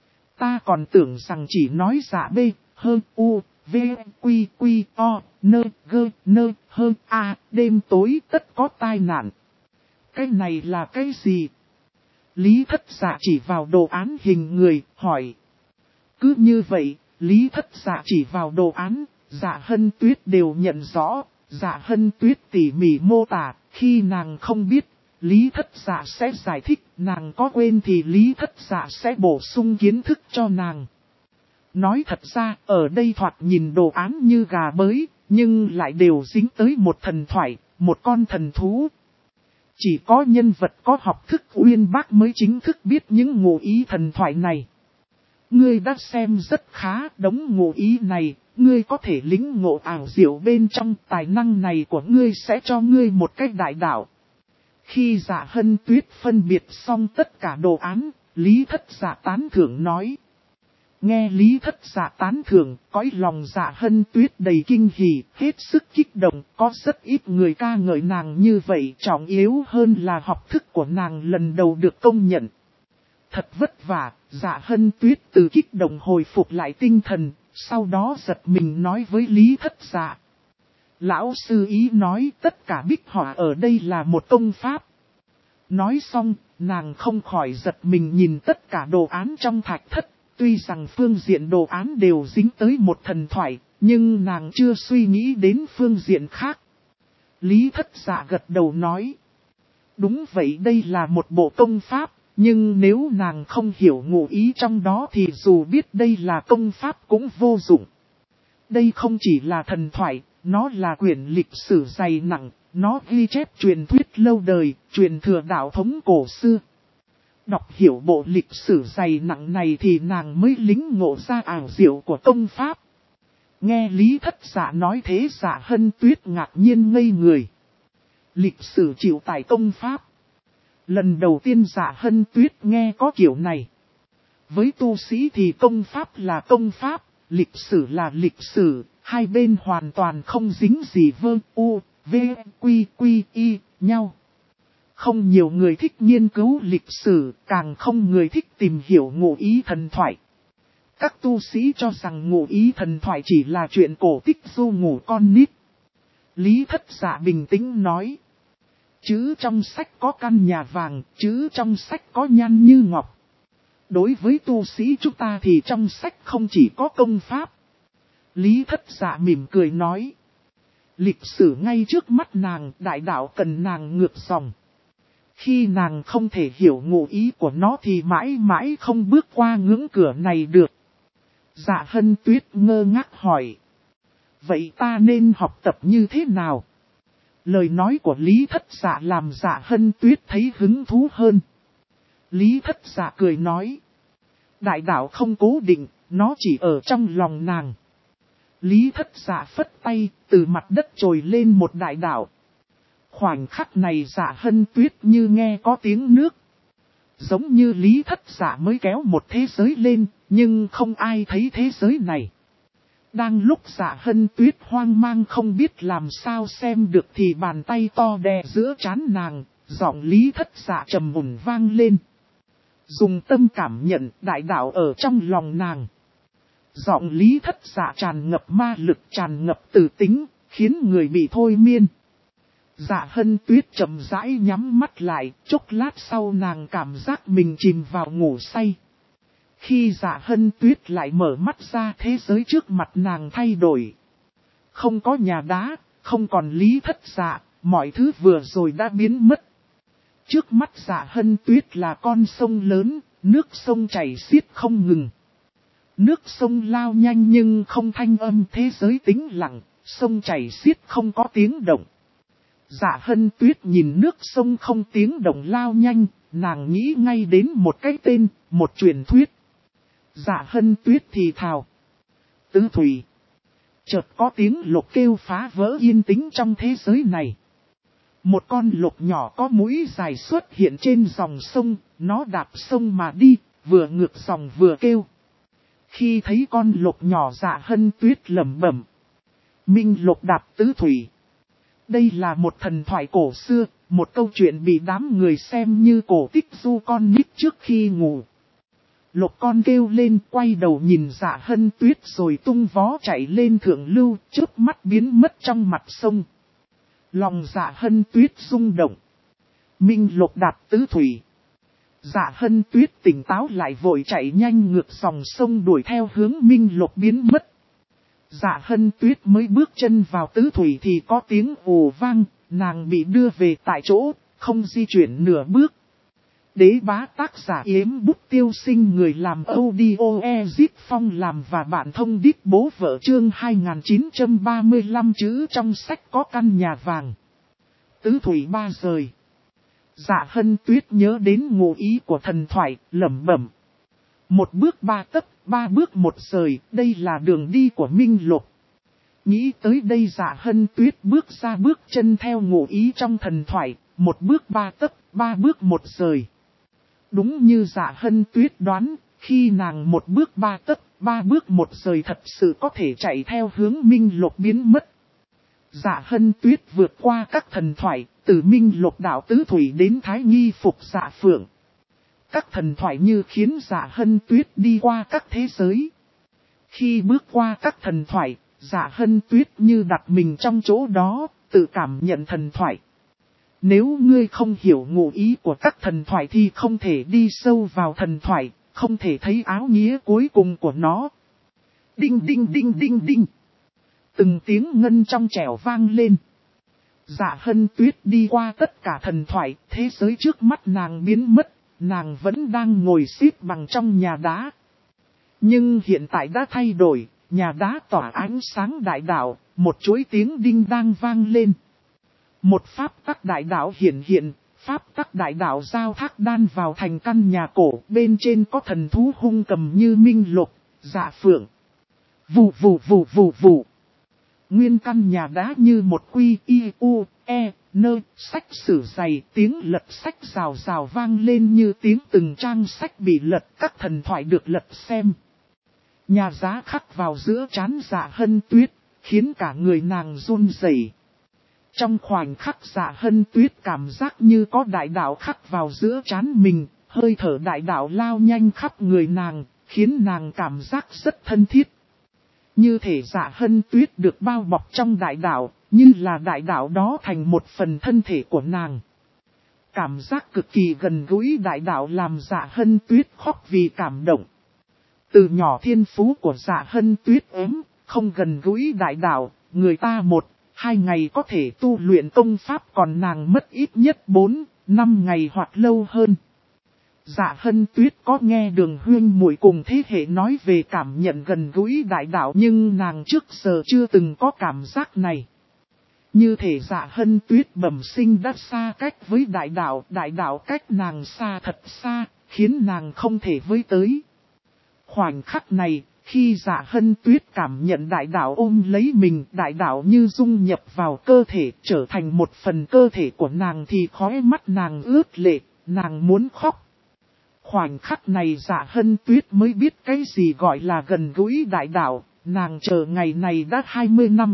Ta còn tưởng rằng chỉ nói dạ b, hơn u, v, quy quy, o, nơ, gơ, nơ, hơn a, đêm tối tất có tai nạn. Cái này là cái gì? Lý Thất Dạ chỉ vào đồ án hình người, hỏi. Cứ như vậy, Lý Thất Dạ chỉ vào đồ án, Dạ Hân Tuyết đều nhận rõ, Dạ Hân Tuyết tỉ mỉ mô tả, khi nàng không biết, Lý Thất Dạ sẽ giải thích, nàng có quên thì Lý Thất Dạ sẽ bổ sung kiến thức cho nàng. Nói thật ra, ở đây thoạt nhìn đồ án như gà bới, nhưng lại đều dính tới một thần thoại, một con thần thú. Chỉ có nhân vật có học thức uyên bác mới chính thức biết những ngụ ý thần thoại này. Ngươi đã xem rất khá, đống ngụ ý này, ngươi có thể lĩnh ngộ ảo diệu bên trong, tài năng này của ngươi sẽ cho ngươi một cách đại đạo. Khi Dạ Hân Tuyết phân biệt xong tất cả đồ án, Lý Thất Dạ tán thưởng nói. Nghe Lý Thất Dạ tán thưởng, cõi lòng Dạ Hân Tuyết đầy kinh hỉ, hết sức kích động, có rất ít người ca ngợi nàng như vậy, trọng yếu hơn là học thức của nàng lần đầu được công nhận. Thật vất vả, Dạ Hân Tuyết từ kích động hồi phục lại tinh thần, sau đó giật mình nói với Lý Thất Dạ. Lão sư ý nói tất cả bích họa ở đây là một công pháp. Nói xong, nàng không khỏi giật mình nhìn tất cả đồ án trong thạch thất. Tuy rằng phương diện đồ án đều dính tới một thần thoại, nhưng nàng chưa suy nghĩ đến phương diện khác. Lý Thất Dạ gật đầu nói. Đúng vậy, đây là một bộ công pháp, nhưng nếu nàng không hiểu ngụ ý trong đó thì dù biết đây là công pháp cũng vô dụng. Đây không chỉ là thần thoại, nó là quyển lịch sử dày nặng, nó ghi chép truyền thuyết lâu đời, truyền thừa đạo thống cổ xưa. Đọc hiểu bộ lịch sử dày nặng này thì nàng mới lĩnh ngộ ra ảo diệu của công pháp. Nghe Lý Thất Dạ nói thế, Dạ Hân Tuyết ngạc nhiên ngây người. Lịch sử chịu tải công pháp. Lần đầu tiên Dạ Hân Tuyết nghe có kiểu này. Với tu sĩ thì công pháp là công pháp, lịch sử là lịch sử, hai bên hoàn toàn không dính gì vơ u, v, quy, quy, y, nhau. Không nhiều người thích nghiên cứu lịch sử, càng không người thích tìm hiểu ngụ ý thần thoại. Các tu sĩ cho rằng ngụ ý thần thoại chỉ là chuyện cổ tích du ngủ con nít. Lý Thất Dạ bình tĩnh nói. Chữ trong sách có căn nhà vàng, chữ trong sách có nhan như ngọc. Đối với tu sĩ chúng ta thì trong sách không chỉ có công pháp. Lý Thất Dạ mỉm cười nói. Lịch sử ngay trước mắt nàng, đại đạo cần nàng ngược dòng. Khi nàng không thể hiểu ngụ ý của nó thì mãi mãi không bước qua ngưỡng cửa này được. Dạ Hân Tuyết ngơ ngác hỏi. Vậy ta nên học tập như thế nào? Lời nói của Lý Thất Dạ làm Dạ Hân Tuyết thấy hứng thú hơn. Lý Thất Dạ cười nói. Đại đạo không cố định, nó chỉ ở trong lòng nàng. Lý Thất Dạ phất tay, từ mặt đất trồi lên một đại đạo. Khoảnh khắc này Dạ Hân Tuyết như nghe có tiếng nước. Giống như Lý Thất Dạ mới kéo một thế giới lên, nhưng không ai thấy thế giới này. Đang lúc Dạ Hân Tuyết hoang mang không biết làm sao xem được thì bàn tay to đè giữa trán nàng, giọng Lý Thất Dạ trầm ổn vang lên. Dùng tâm cảm nhận đại đạo ở trong lòng nàng. Giọng Lý Thất Dạ tràn ngập ma lực, tràn ngập từ tính, khiến người bị thôi miên. Dạ Hân Tuyết chậm rãi nhắm mắt lại, chốc lát sau nàng cảm giác mình chìm vào ngủ say. Khi Dạ Hân Tuyết lại mở mắt ra, thế giới trước mặt nàng thay đổi. Không có nhà đá, không còn Lý Thất Dạ, mọi thứ vừa rồi đã biến mất. Trước mắt Dạ Hân Tuyết là con sông lớn, nước sông chảy xiết không ngừng. Nước sông lao nhanh nhưng không thanh âm, thế giới tĩnh lặng, sông chảy xiết không có tiếng động. Dạ Hân Tuyết nhìn nước sông không tiếng động lao nhanh, nàng nghĩ ngay đến một cái tên, một truyền thuyết. Dạ Hân Tuyết thì thào. Tứ thủy. Chợt có tiếng lục kêu phá vỡ yên tĩnh trong thế giới này. Một con lục nhỏ có mũi dài xuất hiện trên dòng sông, nó đạp sông mà đi, vừa ngược dòng vừa kêu. Khi thấy con lục nhỏ, Dạ Hân Tuyết lẩm bẩm. Minh lục đạp tứ thủy. Đây là một thần thoại cổ xưa, một câu chuyện bị đám người xem như cổ tích du con nít trước khi ngủ. Lục con kêu lên, quay đầu nhìn Dạ Hân Tuyết rồi tung vó chạy lên thượng lưu, chớp mắt biến mất trong mặt sông. Lòng Dạ Hân Tuyết rung động. Minh lục đạp tứ thủy. Dạ Hân Tuyết tỉnh táo lại, vội chạy nhanh ngược dòng sông đuổi theo hướng Minh lục biến mất. Dạ Hân Tuyết mới bước chân vào tứ thủy thì có tiếng ồ vang, nàng bị đưa về tại chỗ, không di chuyển nửa bước. Đế bá tác giả Yếm Bút Tiêu Sinh, người làm audio Ezip Phong làm và bạn thông đít bố vợ, chương 2935. Chữ trong sách có căn nhà vàng. Tứ thủy ba rời. Dạ Hân Tuyết nhớ đến ngụ ý của thần thoại, lẩm bẩm. Một bước ba tấc, ba bước một rời, đây là đường đi của Minh Lục. Nghĩ tới đây Dạ Hân Tuyết bước ra bước chân theo ngụ ý trong thần thoại, một bước ba tấc, ba bước một rời. Đúng như Dạ Hân Tuyết đoán, khi nàng một bước ba tấc, ba bước một rời thật sự có thể chạy theo hướng Minh Lục biến mất. Dạ Hân Tuyết vượt qua các thần thoại, từ Minh Lục đảo tứ thủy đến Thái Nghi phục Dạ Phượng. Các thần thoại như khiến Dạ Hân Tuyết đi qua các thế giới. Khi bước qua các thần thoại, Dạ Hân Tuyết như đặt mình trong chỗ đó, tự cảm nhận thần thoại. Nếu ngươi không hiểu ngụ ý của các thần thoại thì không thể đi sâu vào thần thoại, không thể thấy áo nghĩa cuối cùng của nó. Đinh đinh đinh đinh đinh. Từng tiếng ngân trong trẻo vang lên. Dạ Hân Tuyết đi qua tất cả thần thoại, thế giới trước mắt nàng biến mất, nàng vẫn đang ngồi xếp bằng trong nhà đá. Nhưng hiện tại đã thay đổi, nhà đá tỏa ánh sáng đại đạo, một chuỗi tiếng đinh đang vang lên. Một pháp tắc đại đạo hiện hiện, pháp tắc đại đạo giao thác đan vào thành căn nhà cổ, bên trên có thần thú hung cầm như Minh Lục, Dạ Phượng. Vù vù vù vù vù. Nguyên căn nhà đá như một quy y u, e, nơ, sách sử dày, tiếng lật sách rào rào vang lên như tiếng từng trang sách bị lật, các thần thoại được lật xem. Nhà giá khắc vào giữa trán Dạ Hân Tuyết, khiến cả người nàng run rẩy. Trong khoảnh khắc Dạ Hân Tuyết cảm giác như có đại đạo khắc vào giữa trán mình, hơi thở đại đạo lao nhanh khắp người nàng, khiến nàng cảm giác rất thân thiết. Như thể Dạ Hân Tuyết được bao bọc trong đại đạo, như là đại đạo đó thành một phần thân thể của nàng. Cảm giác cực kỳ gần gũi đại đạo làm Dạ Hân Tuyết khóc vì cảm động. Từ nhỏ thiên phú của Dạ Hân Tuyết ếm, không gần gũi đại đạo, người ta 1-2 ngày có thể tu luyện công pháp, còn nàng mất ít nhất 4-5 ngày hoặc lâu hơn. Dạ Hân Tuyết có nghe Đường Huyên muội cùng thế hệ nói về cảm nhận gần gũi đại đạo, nhưng nàng trước giờ chưa từng có cảm giác này. Như thể Dạ Hân Tuyết bẩm sinh đã xa cách với đại đạo cách nàng xa thật xa, khiến nàng không thể với tới. Khoảnh khắc này, khi Dạ Hân Tuyết cảm nhận đại đạo ôm lấy mình, đại đạo như dung nhập vào cơ thể, trở thành một phần cơ thể của nàng, thì khóe mắt nàng ướt lệ, nàng muốn khóc. Khoảnh khắc này Dạ Hân Tuyết mới biết cái gì gọi là gần gũi đại đạo, nàng chờ ngày này đã 20 năm.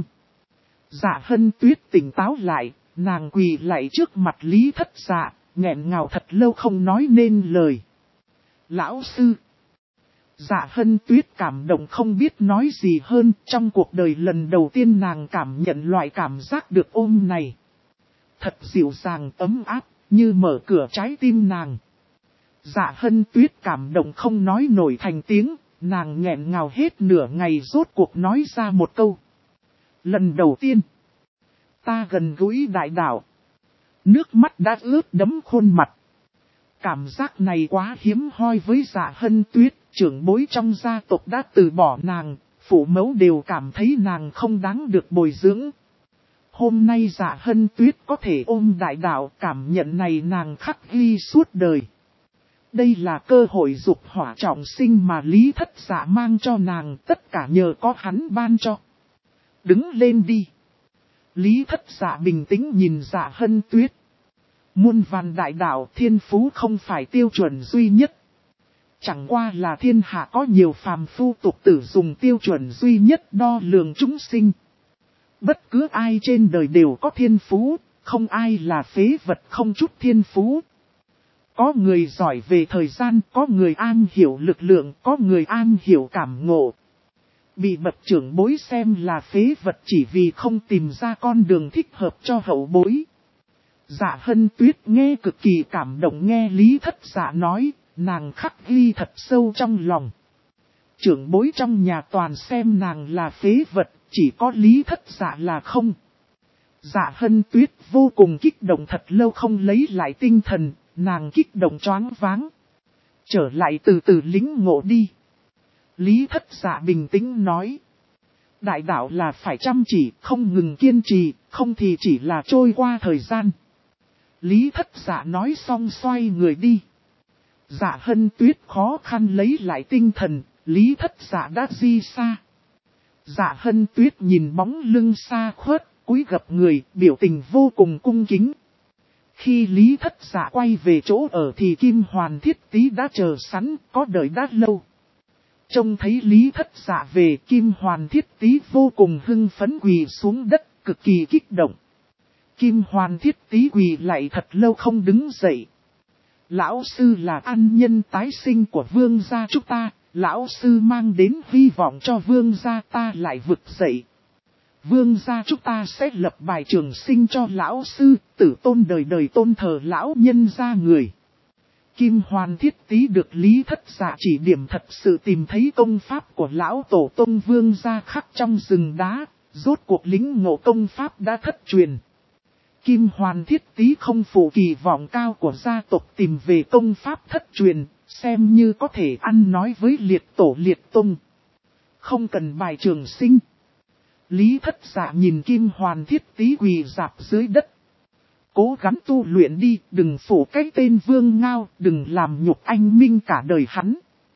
Dạ Hân Tuyết tỉnh táo lại, nàng quỳ lạy trước mặt Lý Thất Dạ, nghẹn ngào thật lâu không nói nên lời. Lão sư! Dạ Hân Tuyết cảm động không biết nói gì hơn, trong cuộc đời lần đầu tiên nàng cảm nhận loại cảm giác được ôm này. Thật dịu dàng ấm áp, như mở cửa trái tim nàng. Dạ Hân Tuyết cảm động không nói nổi thành tiếng, nàng nghẹn ngào hết nửa ngày rốt cuộc nói ra một câu. Lần đầu tiên, ta gần gũi đại đạo. Nước mắt đã ướt đẫm khuôn mặt. Cảm giác này quá hiếm hoi với Dạ Hân Tuyết, trưởng bối trong gia tộc đã từ bỏ nàng, phụ mẫu đều cảm thấy nàng không đáng được bồi dưỡng. Hôm nay Dạ Hân Tuyết có thể ôm đại đạo, cảm nhận này nàng khắc ghi suốt đời. Đây là cơ hội dục hỏa trọng sinh mà Lý Thất Dạ mang cho nàng, tất cả nhờ có hắn ban cho. Đứng lên đi. Lý Thất Dạ bình tĩnh nhìn Dạ Hân Tuyết. Muôn vàn đại đạo thiên phú không phải tiêu chuẩn duy nhất. Chẳng qua là thiên hạ có nhiều phàm phu tục tử dùng tiêu chuẩn duy nhất đo lường chúng sinh. Bất cứ ai trên đời đều có thiên phú, không ai là phế vật không chút thiên phú. Có người giỏi về thời gian, có người am hiểu lực lượng, có người am hiểu cảm ngộ. Bị bậc trưởng bối xem là phế vật chỉ vì không tìm ra con đường thích hợp cho hậu bối. Dạ Hân Tuyết nghe cực kỳ cảm động, nghe Lý Thất Dạ nói, nàng khắc ghi thật sâu trong lòng. Trưởng bối trong nhà toàn xem nàng là phế vật, chỉ có Lý Thất Dạ là không. Dạ Hân Tuyết vô cùng kích động, thật lâu không lấy lại tinh thần, nàng kích động choáng váng. Trở lại từ từ lĩnh ngộ đi. Lý Thất Dạ bình tĩnh nói. Đại đạo là phải chăm chỉ, không ngừng kiên trì, không thì chỉ là trôi qua thời gian. Lý Thất Dạ nói xong xoay người đi. Dạ Hân Tuyết khó khăn lấy lại tinh thần, Lý Thất Dạ đã di xa. Dạ Hân Tuyết nhìn bóng lưng xa khuất, cúi gập người, biểu tình vô cùng cung kính. Khi Lý Thất Dạ quay về chỗ ở thì Kim Hoàn Thiết Tý đã chờ sẵn, có đợi đã lâu. Trông thấy Lý Thất Dạ về, Kim Hoàn Thiết Tý vô cùng hưng phấn quỳ xuống đất, cực kỳ kích động. Kim Hoàn Thiết Tý quỳ lại thật lâu không đứng dậy. Lão sư là ân nhân tái sinh của vương gia chúng ta, lão sư mang đến hy vọng cho vương gia ta lại vực dậy. Vương gia chúng ta sẽ lập bài trường sinh cho lão sư, tử tôn đời đời tôn thờ lão nhân gia người. Kim Hoàn Thiết Tý được Lý Thất Dạ chỉ điểm thật sự tìm thấy công pháp của lão tổ tông vương gia khắc trong rừng đá, rốt cuộc lĩnh ngộ công pháp đã thất truyền. Kim Hoàn Thiết Tý không phụ kỳ vọng cao của gia tộc tìm về công pháp thất truyền, xem như có thể ăn nói với liệt tổ liệt tông. Không cần bài trường sinh. Lý Thất Dạ nhìn Kim Hoàn Thiết Tý quỳ rạp dưới đất. Cố gắng tu luyện đi, đừng phủ cái tên Vương Ngao, đừng làm nhục anh minh cả đời hắn.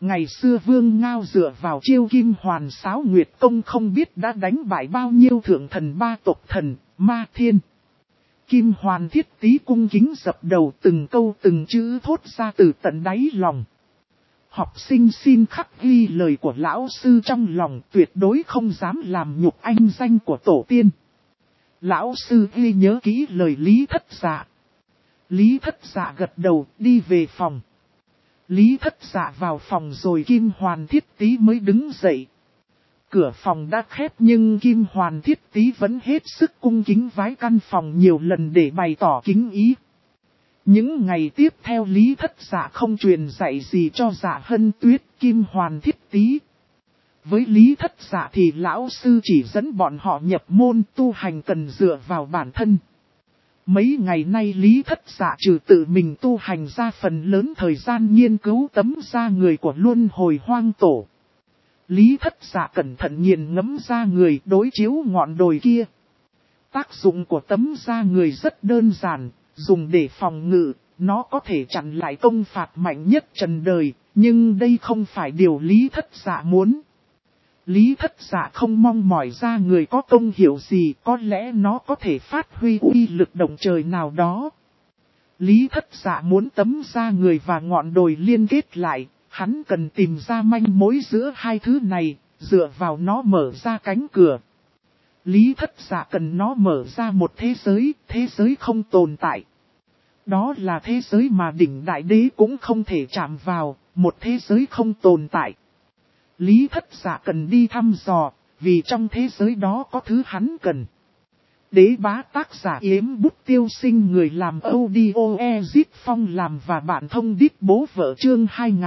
Ngày xưa Vương Ngao dựa vào chiêu Kim Hoàn Sáo Nguyệt Công không biết đã đánh bại bao nhiêu thượng thần ba tộc thần, ma thiên. Kim Hoàn Thiết Tý cung kính dập đầu, từng câu từng chữ thốt ra từ tận đáy lòng. Học sinh xin khắc ghi lời của lão sư trong lòng, tuyệt đối không dám làm nhục anh danh của tổ tiên. Lão sư ghi nhớ kỹ lời Lý Thất Dạ. Lý Thất Dạ gật đầu, đi về phòng. Lý Thất Dạ vào phòng rồi Kim Hoàn Thiết Tý mới đứng dậy. Cửa phòng đã khép nhưng Kim Hoàn Thiết Tý vẫn hết sức cung kính vái căn phòng nhiều lần để bày tỏ kính ý. Những ngày tiếp theo Lý Thất Dạ không truyền dạy gì cho Dạ Hân Tuyết, Kim Hoàn Thiết Tý. Với Lý Thất Dạ thì lão sư chỉ dẫn bọn họ nhập môn tu hành cần dựa vào bản thân. Mấy ngày nay Lý Thất Dạ trừ tự mình tu hành ra phần lớn thời gian nghiên cứu tấm da người của luân hồi hoang tổ. Lý Thất Dạ cẩn thận nghiền ngẫm da người đối chiếu ngọn đồi kia. Tác dụng của tấm da người rất đơn giản, dùng để phòng ngự, nó có thể chặn lại công phạt mạnh nhất trần đời, nhưng đây không phải điều Lý Thất Dạ muốn. Lý Thất Dạ không mong mỏi da người có công hiệu gì, có lẽ nó có thể phát huy uy lực động trời nào đó. Lý Thất Dạ muốn tấm da người và ngọn đồi liên kết lại, hắn cần tìm ra manh mối giữa hai thứ này, dựa vào nó mở ra cánh cửa. Lý Thất Dạ cần nó mở ra một thế giới không tồn tại. Đó là thế giới mà đỉnh đại đế cũng không thể chạm vào, một thế giới không tồn tại. Lý Thất Dạ cần đi thăm dò, vì trong thế giới đó có thứ hắn cần. Đế bá tác giả Yếm Bút Tiêu Sinh, người làm audio Ezit Phong làm và bạn thông đít bố vợ, chương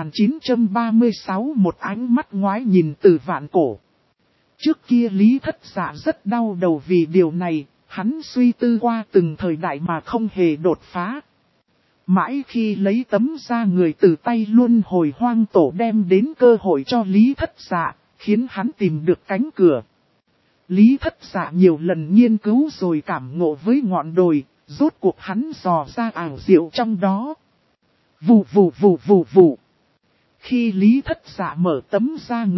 2936. Một ánh mắt ngoái nhìn từ vạn cổ. Trước kia Lý Thất Dạ rất đau đầu vì điều này, hắn suy tư qua từng thời đại mà không hề đột phá. Mãi khi lấy tấm da người từ tay luân hồi hoang tổ đem đến cơ hội cho Lý Thất Dạ, khiến hắn tìm được cánh cửa. Lý Thất Dạ nhiều lần nghiên cứu rồi cảm ngộ với ngọn đồi, rốt cuộc hắn dò ra ảo diệu trong đó. Vù vù vù vù vù. Khi Lý Thất Dạ mở tấm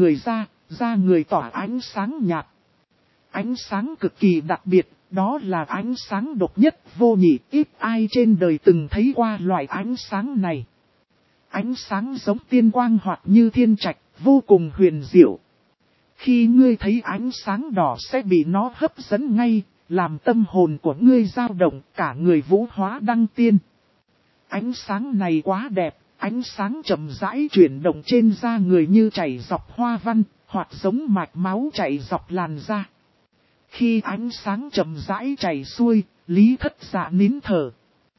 da người tỏa ánh sáng nhạt. Ánh sáng cực kỳ đặc biệt, đó là ánh sáng độc nhất vô nhị, ít ai trên đời từng thấy qua loại ánh sáng này. Ánh sáng giống tiên quang hoặc như thiên trạch, vô cùng huyền diệu. Khi ngươi thấy ánh sáng đỏ sẽ bị nó hấp dẫn ngay, làm tâm hồn của ngươi dao động, cả người vũ hóa đăng tiên. Ánh sáng này quá đẹp, ánh sáng chậm rãi chuyển động trên da người như chảy dọc hoa văn, hoặc giống mạch máu chảy dọc làn da. Khi ánh sáng chậm rãi chảy xuôi, Lý Thất Dạ nín thở.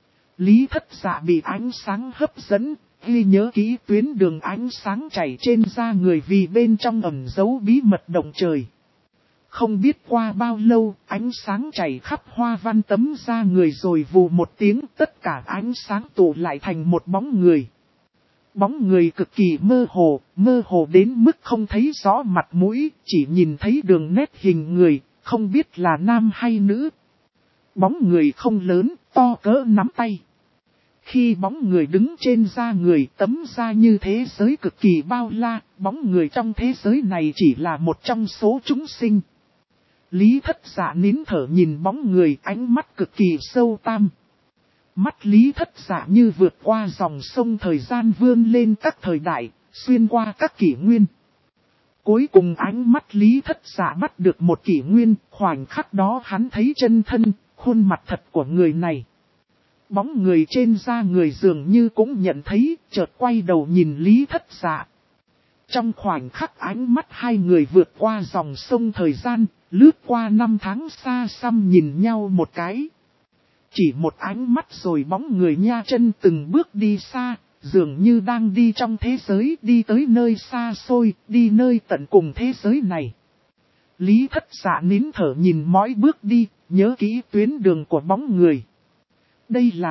Lý Thất Dạ bị ánh sáng hấp dẫn, ghi nhớ kỹ tuyến đường ánh sáng chảy trên da người vì bên trong ẩn giấu bí mật động trời. Không biết qua bao lâu, ánh sáng chảy khắp hoa văn tấm da người rồi vù một tiếng, tất cả ánh sáng tụ lại thành một bóng người. Bóng người cực kỳ mơ hồ đến mức không thấy rõ mặt mũi, chỉ nhìn thấy đường nét hình người, không biết là nam hay nữ. Bóng người không lớn, to cỡ nắm tay. Khi bóng người đứng trên da người, tấm da như thế giới cực kỳ bao la, bóng người trong thế giới này chỉ là một trong số chúng sinh. Lý Thất Dạ nín thở nhìn bóng người, ánh mắt cực kỳ sâu tam. Mắt Lý Thất Dạ như vượt qua dòng sông thời gian vươn lên các thời đại, xuyên qua các kỷ nguyên. Cuối cùng ánh mắt Lý Thất Dạ bắt được một kỷ nguyên, khoảnh khắc đó hắn thấy chân thân, khuôn mặt thật của người này. Bóng người trên da người dường như cũng nhận thấy, chợt quay đầu nhìn Lý Thất Dạ. Trong khoảnh khắc ánh mắt hai người vượt qua dòng sông thời gian, lướt qua năm tháng xa xăm nhìn nhau một cái. Chỉ một ánh mắt rồi bóng người nha chân từng bước đi xa, dường như đang đi trong thế giới, đi tới nơi xa xôi, đi nơi tận cùng thế giới này. Lý Thất Dạ nín thở nhìn mỗi bước đi, nhớ kỹ tuyến đường của bóng người. Đây là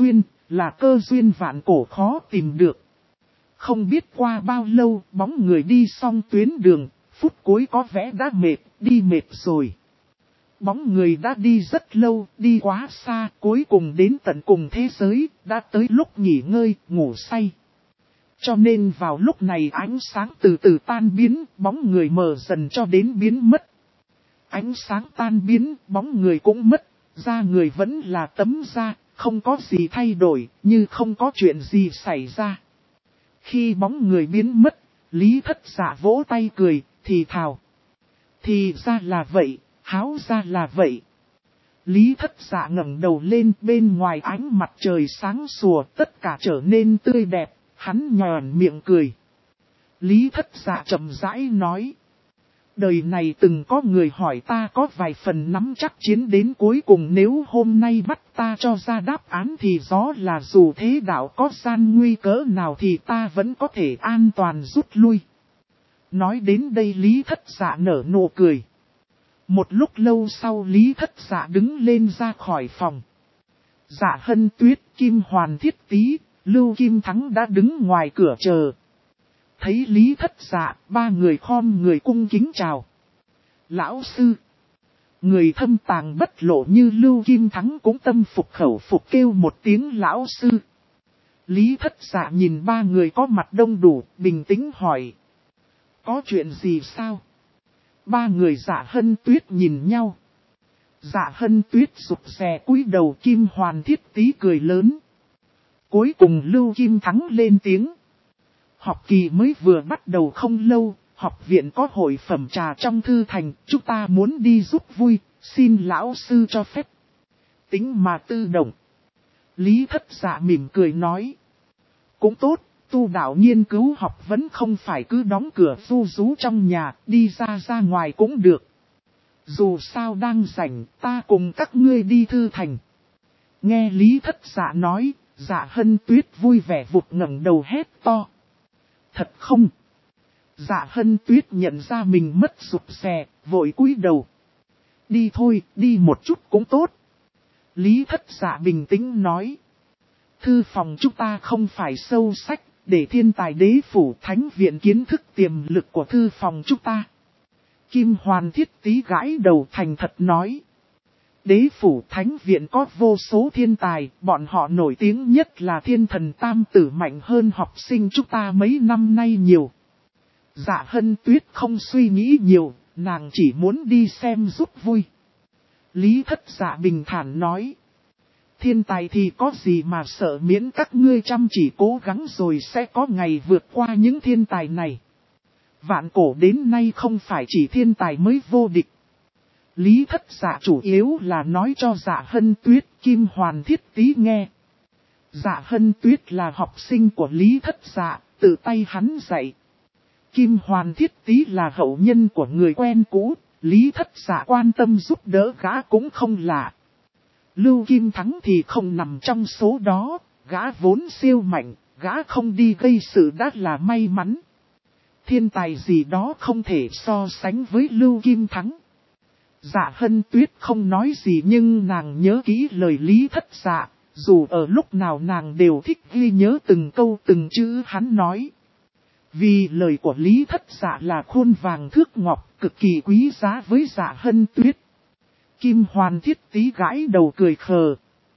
cơ duyên vạn cổ khó tìm được. Không biết qua bao lâu, bóng người đi xong tuyến đường, phút cuối có vẻ đã đi mệt rồi. Bóng người đã đi rất lâu, đi quá xa, cuối cùng đến tận cùng thế giới, đã tới lúc nghỉ ngơi, ngủ say. Cho nên vào lúc này ánh sáng từ từ tan biến, bóng người mờ dần cho đến biến mất. Ánh sáng tan biến, bóng người cũng mất, da người vẫn là tấm da, không có gì thay đổi, như không có chuyện gì xảy ra. Khi bóng người biến mất, Lý Thất Dạ vỗ tay cười, thì thào. Thì ra là vậy, háo ra là vậy. Lý Thất Dạ ngẩng đầu lên, bên ngoài ánh mặt trời sáng sủa, tất cả trở nên tươi đẹp, hắn nhòn miệng cười. Lý Thất Dạ chậm rãi nói. Đời này từng có người hỏi ta có vài phần nắm chắc chiến đến cuối cùng, nếu hôm nay bắt ta cho ra đáp án thì rõ là dù thế đạo có gian nguy cỡ nào thì ta vẫn có thể an toàn rút lui. Nói đến đây Lý Thất Dạ nở nụ cười. Một lúc lâu sau Lý Thất Dạ đứng lên ra khỏi phòng. Dạ Hân Tuyết, Kim Hoàn Thiết Tý, Lưu Kim Thắng đã đứng ngoài cửa chờ. Thấy Lý Thất Dạ, ba người khom người cung kính chào. Lão sư. Người thâm tàng bất lộ như Lưu Kim Thắng cũng tâm phục khẩu phục kêu một tiếng lão sư. Lý Thất Dạ nhìn ba người có mặt đông đủ, bình tĩnh hỏi. Có chuyện gì sao? Ba người Dạ Hân Tuyết nhìn nhau. Dạ Hân Tuyết rụt rè cúi đầu, Kim Hoàn Thiết Tý cười lớn. Cuối cùng Lưu Kim Thắng lên tiếng. Học kỳ mới vừa bắt đầu không lâu, học viện có hội phẩm trà trong thư thành, chúng ta muốn đi giúp vui, xin lão sư cho phép. Tính mà tự động. Lý Thất Dạ mỉm cười nói. Cũng tốt, tu đạo nghiên cứu học vẫn không phải cứ đóng cửa ru rú trong nhà, đi ra ngoài cũng được. Dù sao đang rảnh, ta cùng các ngươi đi thư thành. Nghe Lý Thất Dạ nói, Dạ Hân Tuyết vui vẻ vụt ngẩng đầu hét to. Thật không? Dạ Hân Tuyết nhận ra mình mất rụt rè, vội cúi đầu. Đi thôi, đi một chút cũng tốt. Lý Thất Dạ bình tĩnh nói. Thư phòng chúng ta không phải sâu sách, để thiên tài đế phủ thánh viện kiến thức tiềm lực của thư phòng chúng ta. Kim Hoàn Thiết Tý gãi đầu thành thật nói. Đế phủ thánh viện có vô số thiên tài, bọn họ nổi tiếng nhất là thiên thần tam tử mạnh hơn học sinh chúng ta mấy năm nay nhiều. Dạ Hân Tuyết không suy nghĩ nhiều, nàng chỉ muốn đi xem giúp vui. Lý Thất Dạ bình thản nói. Thiên tài thì có gì mà sợ, miễn các ngươi chăm chỉ cố gắng rồi sẽ có ngày vượt qua những thiên tài này. Vạn cổ đến nay không phải chỉ thiên tài mới vô địch. Lý Thất Dạ chủ yếu là nói cho Dạ Hân Tuyết, Kim Hoàn Thiết Tý nghe. Dạ Hân Tuyết là học sinh của Lý Thất Dạ, tự tay hắn dạy. Kim Hoàn Thiết Tý là hậu nhân của người quen cũ, Lý Thất Dạ quan tâm giúp đỡ gã cũng không lạ. Lưu Kim Thắng thì không nằm trong số đó, gã vốn siêu mạnh, gã không đi gây sự đã là may mắn. Thiên tài gì đó không thể so sánh với Lưu Kim Thắng. Dạ Hân Tuyết không nói gì nhưng nàng nhớ kỹ lời Lý Thất Dạ, dù ở lúc nào nàng đều thích ghi nhớ từng câu từng chữ hắn nói. Vì lời của Lý Thất Dạ là khuôn vàng thước ngọc, cực kỳ quý giá với Dạ Hân Tuyết. Kim Hoàn Thiết Tý gãi đầu cười khờ.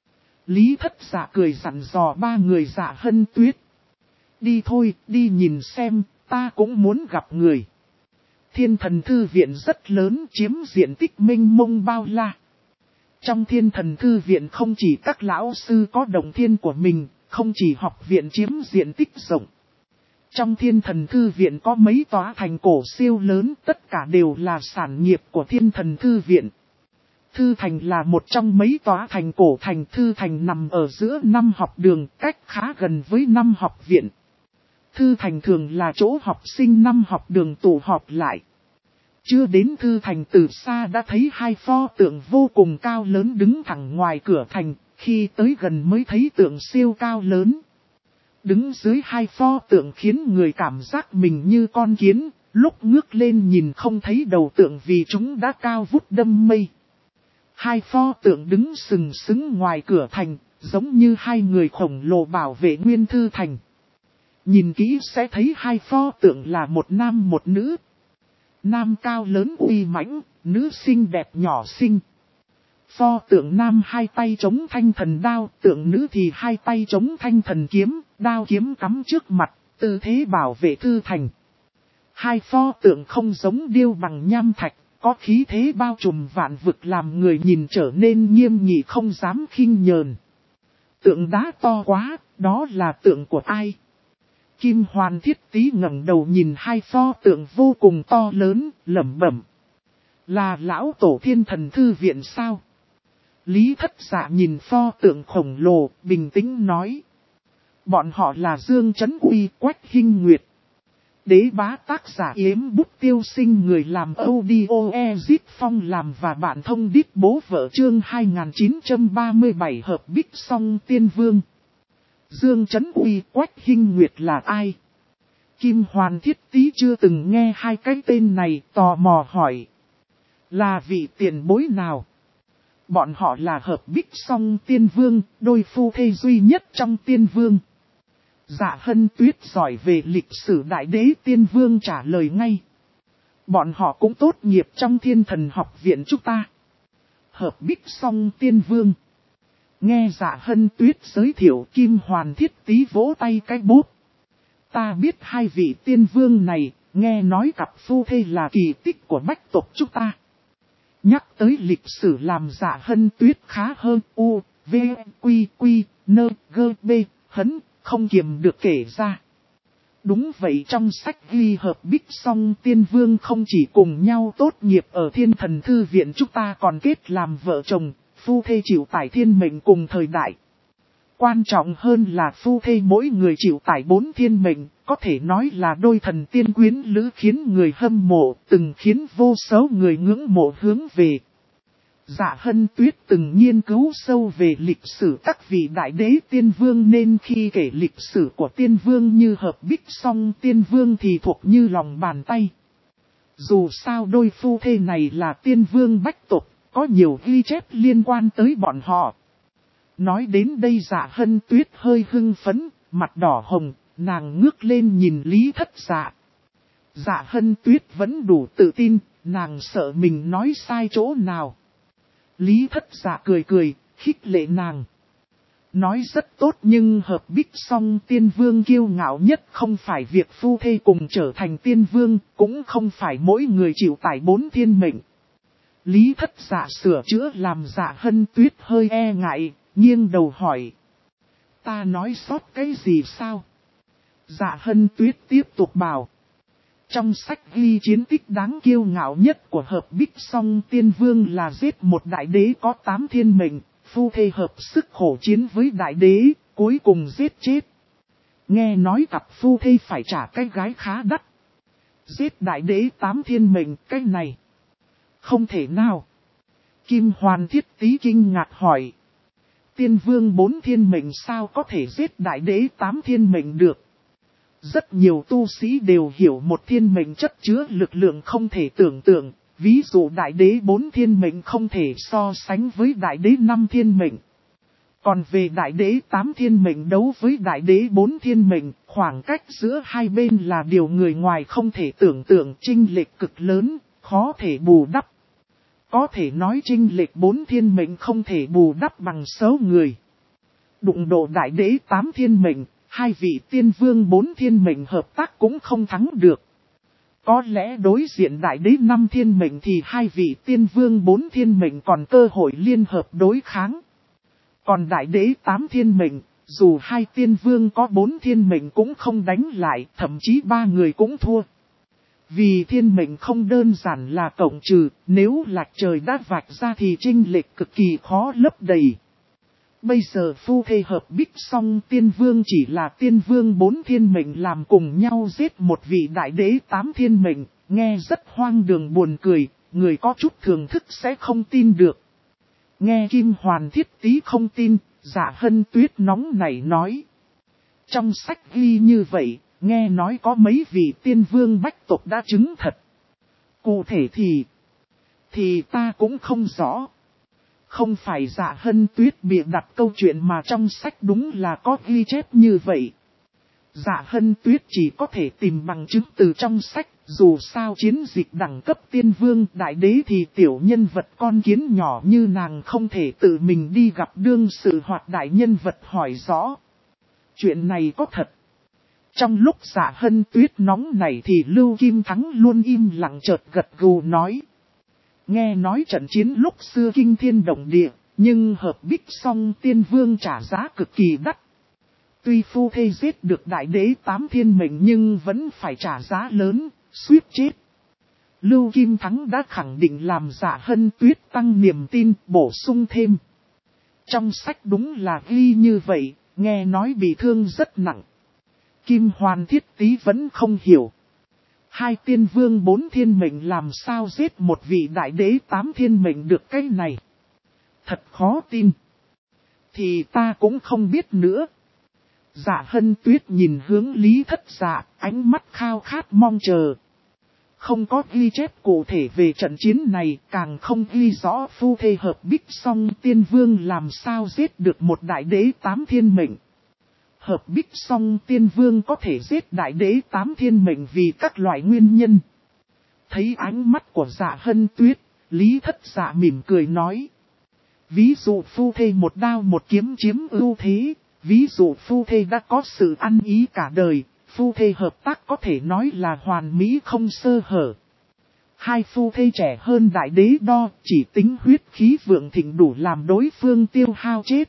Lý Thất Dạ cười dặn dò ba người Dạ Hân Tuyết. Đi thôi, đi nhìn xem, ta cũng muốn gặp người. Thiên Thần Thư Viện rất lớn, chiếm diện tích mênh mông bao la. Trong Thiên Thần Thư Viện không chỉ các lão sư có đồng thiên của mình, không chỉ học viện chiếm diện tích rộng. Trong Thiên Thần Thư Viện có mấy tòa thành cổ siêu lớn, tất cả đều là sản nghiệp của Thiên Thần Thư Viện. Thư Thành là một trong mấy tòa thành cổ thành. Thư Thành nằm ở giữa 5 học đường, cách khá gần với 5 học viện. Thư Thành thường là chỗ học sinh 5 học đường tụ họp lại. Chưa đến Thư Thành từ xa đã thấy hai pho tượng vô cùng cao lớn đứng thẳng ngoài cửa thành, khi tới gần mới thấy tượng siêu cao lớn. Đứng dưới hai pho tượng khiến người cảm giác mình như con kiến, lúc ngước lên nhìn không thấy đầu tượng vì chúng đã cao vút đâm mây. Hai pho tượng đứng sừng sững ngoài cửa thành, giống như hai người khổng lồ bảo vệ nguyên Thư Thành. Nhìn kỹ sẽ thấy hai pho tượng là một nam một nữ. Nam cao lớn uy mãnh, nữ xinh đẹp nhỏ xinh. Pho tượng nam hai tay chống thanh thần đao, tượng nữ thì hai tay chống thanh thần kiếm, đao kiếm cắm trước mặt, Tư thế bảo vệ thư thành. Hai pho tượng không giống điêu bằng nham thạch, có khí thế bao trùm vạn vực làm người nhìn trở nên nghiêm nghị không dám khinh nhờn. Tượng đá to quá, đó là tượng của ai? Kim Hoàn Thiết Tý ngẩng đầu nhìn hai pho tượng vô cùng to lớn, lẩm bẩm. Là lão tổ Thiên Thần Thư Viện sao? Lý Thất Dạ nhìn pho tượng khổng lồ, bình tĩnh nói. Bọn họ là Dương Trấn Uy, Quách Hinh Nguyệt. Đế Bá tác giả Yếm Bút Tiêu Sinh, người làm audio Ezit Phong làm và bạn thông điệp bố vợ chương 2937 hợp bích song tiên vương. Dương Trấn Uy, Quách Hinh Nguyệt là ai? Kim Hoàn Thiết Tý chưa từng nghe hai cái tên này, tò mò hỏi. Là vị tiền bối nào? Bọn họ là hợp bích song tiên vương, đôi phu thê duy nhất trong tiên vương. Dạ Hân Tuyết giỏi về lịch sử đại đế tiên vương trả lời ngay. Bọn họ cũng tốt nghiệp trong Thiên Thần học viện chúng ta. Hợp bích song tiên vương. Nghe Dạ Hân Tuyết giới thiệu, Kim Hoàn Thiết Tý vỗ tay cái bốp. Ta biết hai vị tiên vương này, nghe nói cặp phu thê là kỳ tích của bách tộc chúng ta. Nhắc tới lịch sử làm Dạ Hân Tuyết khá hơn u, v, quy, quy, nơ, gơ, bê, hấn, không kiềm được kể ra. Đúng vậy, trong sách ghi hợp bích song tiên vương không chỉ cùng nhau tốt nghiệp ở Thiên Thần Thư Viện chúng ta còn kết làm vợ chồng, phu thê chịu tải thiên mệnh cùng thời đại. Quan trọng hơn là phu thê mỗi người chịu tải 4 thiên mệnh, có thể nói là đôi thần tiên quyến lữ khiến người hâm mộ, từng khiến vô số người ngưỡng mộ hướng về. Dạ Hân Tuyết từng nghiên cứu sâu về lịch sử các vị đại đế tiên vương nên khi kể lịch sử của tiên vương như hợp bích song tiên vương thì thuộc như lòng bàn tay. Dù sao đôi phu thê này là tiên vương bách tộc, có nhiều ghi chép liên quan tới bọn họ. Nói đến đây Dạ Hân Tuyết hơi hưng phấn, mặt đỏ hồng, nàng ngước lên nhìn Lý Thất Dạ. Dạ Hân Tuyết vẫn đủ tự tin, nàng sợ mình nói sai chỗ nào. Lý Thất Dạ cười cười, khích lệ nàng. Nói rất tốt, nhưng hợp bích song tiên vương kiêu ngạo nhất không phải việc phu thê cùng trở thành tiên vương, cũng không phải mỗi người chịu tải 4 thiên mệnh. Lý Thất Dạ sửa chữa làm Dạ Hân Tuyết hơi e ngại, nghiêng đầu hỏi. Ta nói sót cái gì sao? Dạ Hân Tuyết tiếp tục bảo. Trong sách ghi chiến tích đáng kiêu ngạo nhất của hợp bích song tiên vương là giết một đại đế có 8 thiên mệnh, phu thê hợp sức khổ chiến với đại đế, cuối cùng giết chết. Nghe nói cặp phu thê phải trả cái gái khá đắt. Giết đại đế 8 thiên mệnh, cái này không thể nào. Kim Hoàn Thiết Tý kinh ngạc hỏi. Tiên vương 4 thiên mệnh sao có thể giết đại đế 8 thiên mệnh được? Rất nhiều tu sĩ đều hiểu một thiên mệnh chất chứa lực lượng không thể tưởng tượng, ví dụ đại đế 4 thiên mệnh không thể so sánh với đại đế 5 thiên mệnh. Còn về đại đế 8 thiên mệnh đấu với đại đế 4 thiên mệnh, khoảng cách giữa hai bên là điều người ngoài không thể tưởng tượng, chênh lệch cực lớn, khó thể bù đắp. Có thể nói chênh lệch 4 thiên mệnh không thể bù đắp bằng số người. Đụng độ đại đế 8 thiên mệnh, hai vị tiên vương 4 thiên mệnh hợp tác cũng không thắng được. Có lẽ đối diện đại đế 5 thiên mệnh thì hai vị tiên vương 4 thiên mệnh còn cơ hội liên hợp đối kháng. Còn đại đế 8 thiên mệnh, dù hai tiên vương có 4 thiên mệnh cũng không đánh lại, thậm chí 3 người cũng thua. Vì thiên mệnh không đơn giản là cộng trừ, nếu lệch trời đã vạch ra thì chênh lệch cực kỳ khó lấp đầy. Bây giờ phu thê hợp bích song tiên vương chỉ là tiên vương 4 thiên mệnh làm cùng nhau giết một vị đại đế 8 thiên mệnh, nghe rất hoang đường buồn cười, người có chút thưởng thức sẽ không tin được. Nghe Kim Hoàn Thiết Tý không tin, Dạ Hân Tuyết nóng nảy nói. Trong sách ghi như vậy, nghe nói có mấy vị tiên vương bách tộc đã chứng thật. Cụ thể thì ta cũng không rõ. Không phải Dạ Hân Tuyết bịa đặt câu chuyện mà trong sách đúng là có ghi chép như vậy. Dạ Hân Tuyết chỉ có thể tìm bằng chứng từ trong sách, dù sao chiến dịch đẳng cấp tiên vương đại đế thì tiểu nhân vật con kiến nhỏ như nàng không thể tự mình đi gặp đương sự hoặc đại nhân vật hỏi rõ. Chuyện này có thật. Trong lúc Dạ Hân Tuyết nóng nảy thì Lưu Kim Thắng luôn im lặng chợt gật gù nói. Nghe nói trận chiến lúc xưa kinh thiên động địa, nhưng hợp bích song tiên vương trả giá cực kỳ đắt. Tuy phu thê giết được đại đế 8 thiên mệnh nhưng vẫn phải trả giá lớn, suýt chết. Lưu Kim Thắng đã khẳng định làm Dạ Hân Tuyết tăng niềm tin, bổ sung thêm. Trong sách đúng là ghi như vậy, nghe nói bị thương rất nặng. Kim Hoàn Thiết Tý vẫn không hiểu. 2 tiên vương 4 thiên mệnh làm sao giết một vị đại đế 8 thiên mệnh được cái này. Thật khó tin. Thì ta cũng không biết nữa. Dạ Hân Tuyết nhìn hướng Lý Thất Dạ, ánh mắt khao khát mong chờ. Không có ghi chép cụ thể về trận chiến này, càng không ghi rõ phu thê hợp bích song tiên vương làm sao giết được một đại đế 8 thiên mệnh. Hợp bích song tiên vương có thể giết đại đế 8 thiên mệnh vì các loại nguyên nhân. Thấy ánh mắt của Dạ Hân Tuyết, Lý Thất Dạ mỉm cười nói. Ví dụ phu thê một đao một kiếm chiếm ưu thế, ví dụ phu thê đã có sự ăn ý cả đời, phu thê hợp tác có thể nói là hoàn mỹ không sơ hở. 2 phu thê trẻ hơn đại đế đo, chỉ tính huyết khí vượng thịnh đủ làm đối phương tiêu hao chết.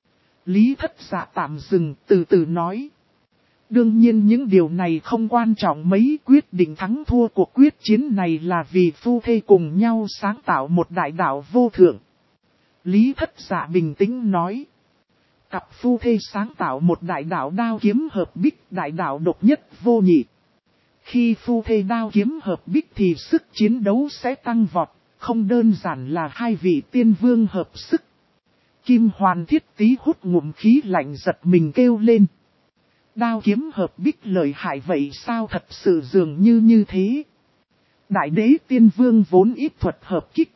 Lý Thất Dạ tạm dừng, từ từ nói. Đương nhiên những điều này không quan trọng mấy, quyết định thắng thua cuộc quyết chiến này là vì phu thê cùng nhau sáng tạo một đại đạo vô thượng. Lý Thất Dạ bình tĩnh nói. Cặp phu thê sáng tạo một đại đạo đao kiếm hợp bích, đại đạo độc nhất vô nhị. Khi phu thê đao kiếm hợp bích thì sức chiến đấu sẽ tăng vọt, không đơn giản là 2 vị tiên vương hợp sức. Kim Hoàn Thiết Tý hút ngụm khí lạnh giật mình kêu lên. Đao kiếm hợp bích lợi hại vậy sao, thật sự dường như thế. Đại đế tiên vương vốn ít thuật hợp kích.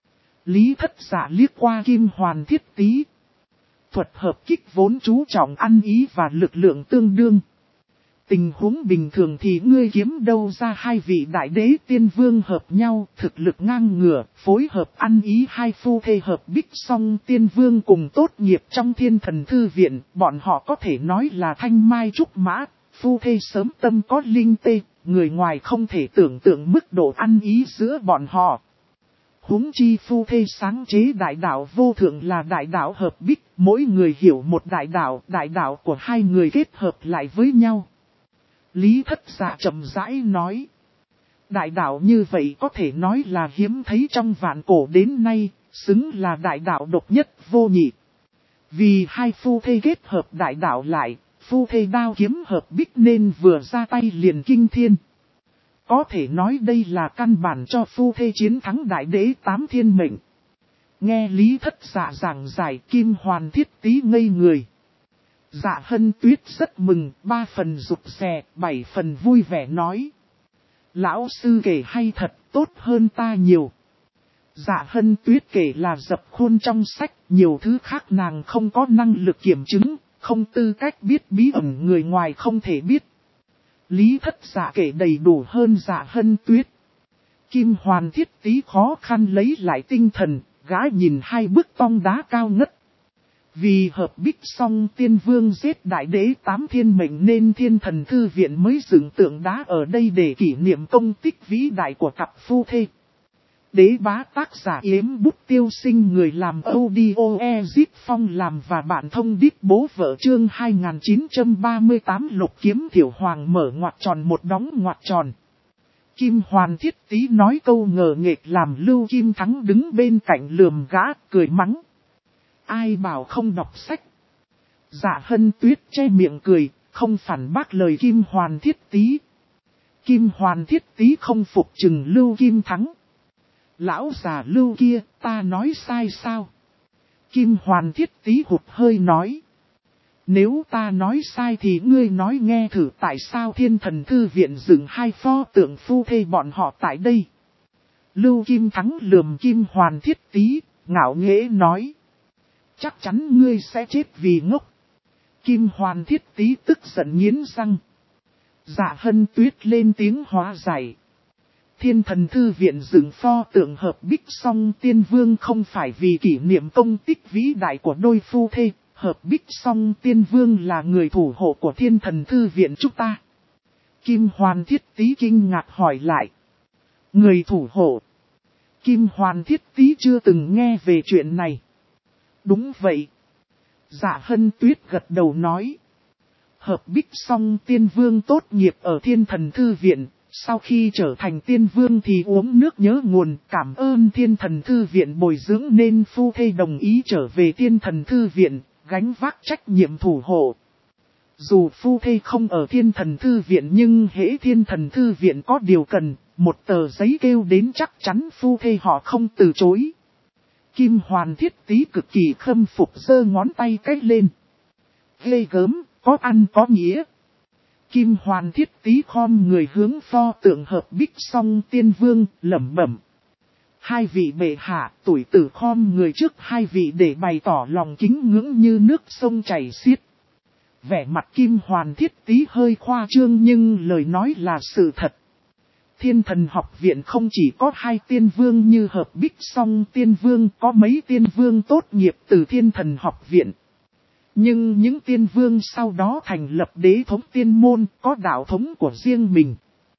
Lý Thất Dạ liếc qua Kim Hoàn Thiết Tý. Thuật hợp kích vốn chú trọng ăn ý và lực lượng tương đương. Tình huống bình thường thì ngươi kiếm đâu ra 2 vị đại đế tiên vương hợp nhau, thực lực ngang ngửa, phối hợp ăn ý 2 phu thê hợp bích song tiên vương cùng tốt nghiệp trong Thiên Thần Thư Viện, bọn họ có thể nói là thanh mai trúc mã, phu thê sớm tâm có linh tê, người ngoài không thể tưởng tượng mức độ ăn ý giữa bọn họ. Huống chi phu thê sáng chế đại đạo vô thượng là đại đạo hợp bích, mỗi người hiểu một đại đạo của 2 người kết hợp lại với nhau. Lý Thất Dạ chậm rãi nói. Đại đạo như vậy có thể nói là hiếm thấy trong vạn cổ đến nay, xứng là đại đạo độc nhất vô nhị. Vì 2 phu thê kết hợp đại đạo lại, phu thê đao kiếm hợp bích nên vừa ra tay liền kinh thiên. Có thể nói đây là căn bản cho phu thê chiến thắng đại đế 8 thiên mệnh. Nghe Lý Thất Dạ giảng giải, Kim Hoàn Thiết Tý ngây người. Dạ Hân Tuyết rất mừng, 3 phần rụt rè, 7 phần vui vẻ nói. Lão sư kể hay thật, tốt hơn ta nhiều. Dạ Hân Tuyết kể là dập khuôn trong sách, nhiều thứ khác nàng không có năng lực kiểm chứng, không tư cách biết bí ẩn người ngoài không thể biết. Lý Thất Dạ kể đầy đủ hơn Dạ Hân Tuyết. Kim Hoàn Thiết Tý khó khăn lấy lại tinh thần, gã nhìn 2 bức tông đá cao ngất. Vì hợp bích song tiên vương giết đại đế 8 thiên mệnh nên Thiên Thần Thư Viện mới dựng tượng đá ở đây để kỷ niệm công tích vĩ đại của cặp phu thê. Đế bá tác giả Yếm Bút Tiêu Sinh, người làm audio Ezip Phong làm và bạn thông điệp bố vợ chương 2938 Lục Kiếm Thiểu Hoàng mở ngoặc tròn một đóng ngoặc tròn. Kim Hoàn Thiết Tý nói câu ngờ nghệch làm Lưu Kim Thắng đứng bên cạnh lườm gã, cười mắng. Ai bảo không đọc sách. Dạ Hân Tuyết che miệng cười, không phản bác lời Kim Hoàn Thiết Tý. Kim Hoàn Thiết Tý không phục chừng Lưu Kim Thắng. Lão già Lưu kia, ta nói sai sao? Kim Hoàn Thiết Tý hụt hơi nói. Nếu ta nói sai thì ngươi nói nghe thử, tại sao Thiên Thần Thư Viện dựng 2 pho tượng phu thê bọn họ tại đây? Lưu Kim Thắng lườm Kim Hoàn Thiết Tý, ngạo nghễ nói. Chắc chắn ngươi sẽ chết vì ngốc. Kim Hoàn Thiết Tý tức giận nghiến răng. Dạ Hân Tuyết lên tiếng hóa giải. Thiên Thần Thư Viện dựng pho tượng hợp bích song tiên vương không phải vì kỷ niệm công tích vĩ đại của đôi phu thê, Hợp Bích Song Tiên Vương là người thủ hộ của Thiên Thần Thư Viện chúng ta. Kim Hoàn Thiết Tý kinh ngạc hỏi lại. Người thủ hộ. Kim Hoàn Thiết Tý chưa từng nghe về chuyện này. Đúng vậy. Dạ Hân Tuyết gật đầu nói. Hợp Bích Song Tiên Vương tốt nghiệp ở Thiên Thần Thư Viện. Sau khi trở thành Tiên Vương thì uống nước nhớ nguồn, cảm ơn Thiên Thần Thư Viện bồi dưỡng nên phu thê đồng ý trở về Thiên Thần Thư Viện, gánh vác trách nhiệm thủ hộ. Dù phu thê không ở Thiên Thần Thư Viện nhưng hễ Thiên Thần Thư Viện có điều cần, một tờ giấy kêu đến chắc chắn phu thê họ không từ chối. Kim Hoàn Thiết Tý cực kỳ khâm phục giơ ngón tay cái lên. Ghê gớm, có ăn có nghĩa. Kim Hoàn Thiết Tý khom người hướng pho tượng Hợp Bích Song Tiên Vương, lẩm bẩm. Hai vị bệ hạ, tuổi tử khom người trước hai vị để bày tỏ lòng kính ngưỡng như nước sông chảy xiết. Vẻ mặt Kim Hoàn Thiết Tý hơi khoa trương nhưng lời nói là sự thật. Thiên Thần Học Viện không chỉ có hai tiên vương như Hợp Bích Song Tiên Vương, có mấy tiên vương tốt nghiệp từ Thiên Thần Học Viện. Nhưng những tiên vương sau đó thành lập đế thống tiên môn, có đạo thống của riêng mình.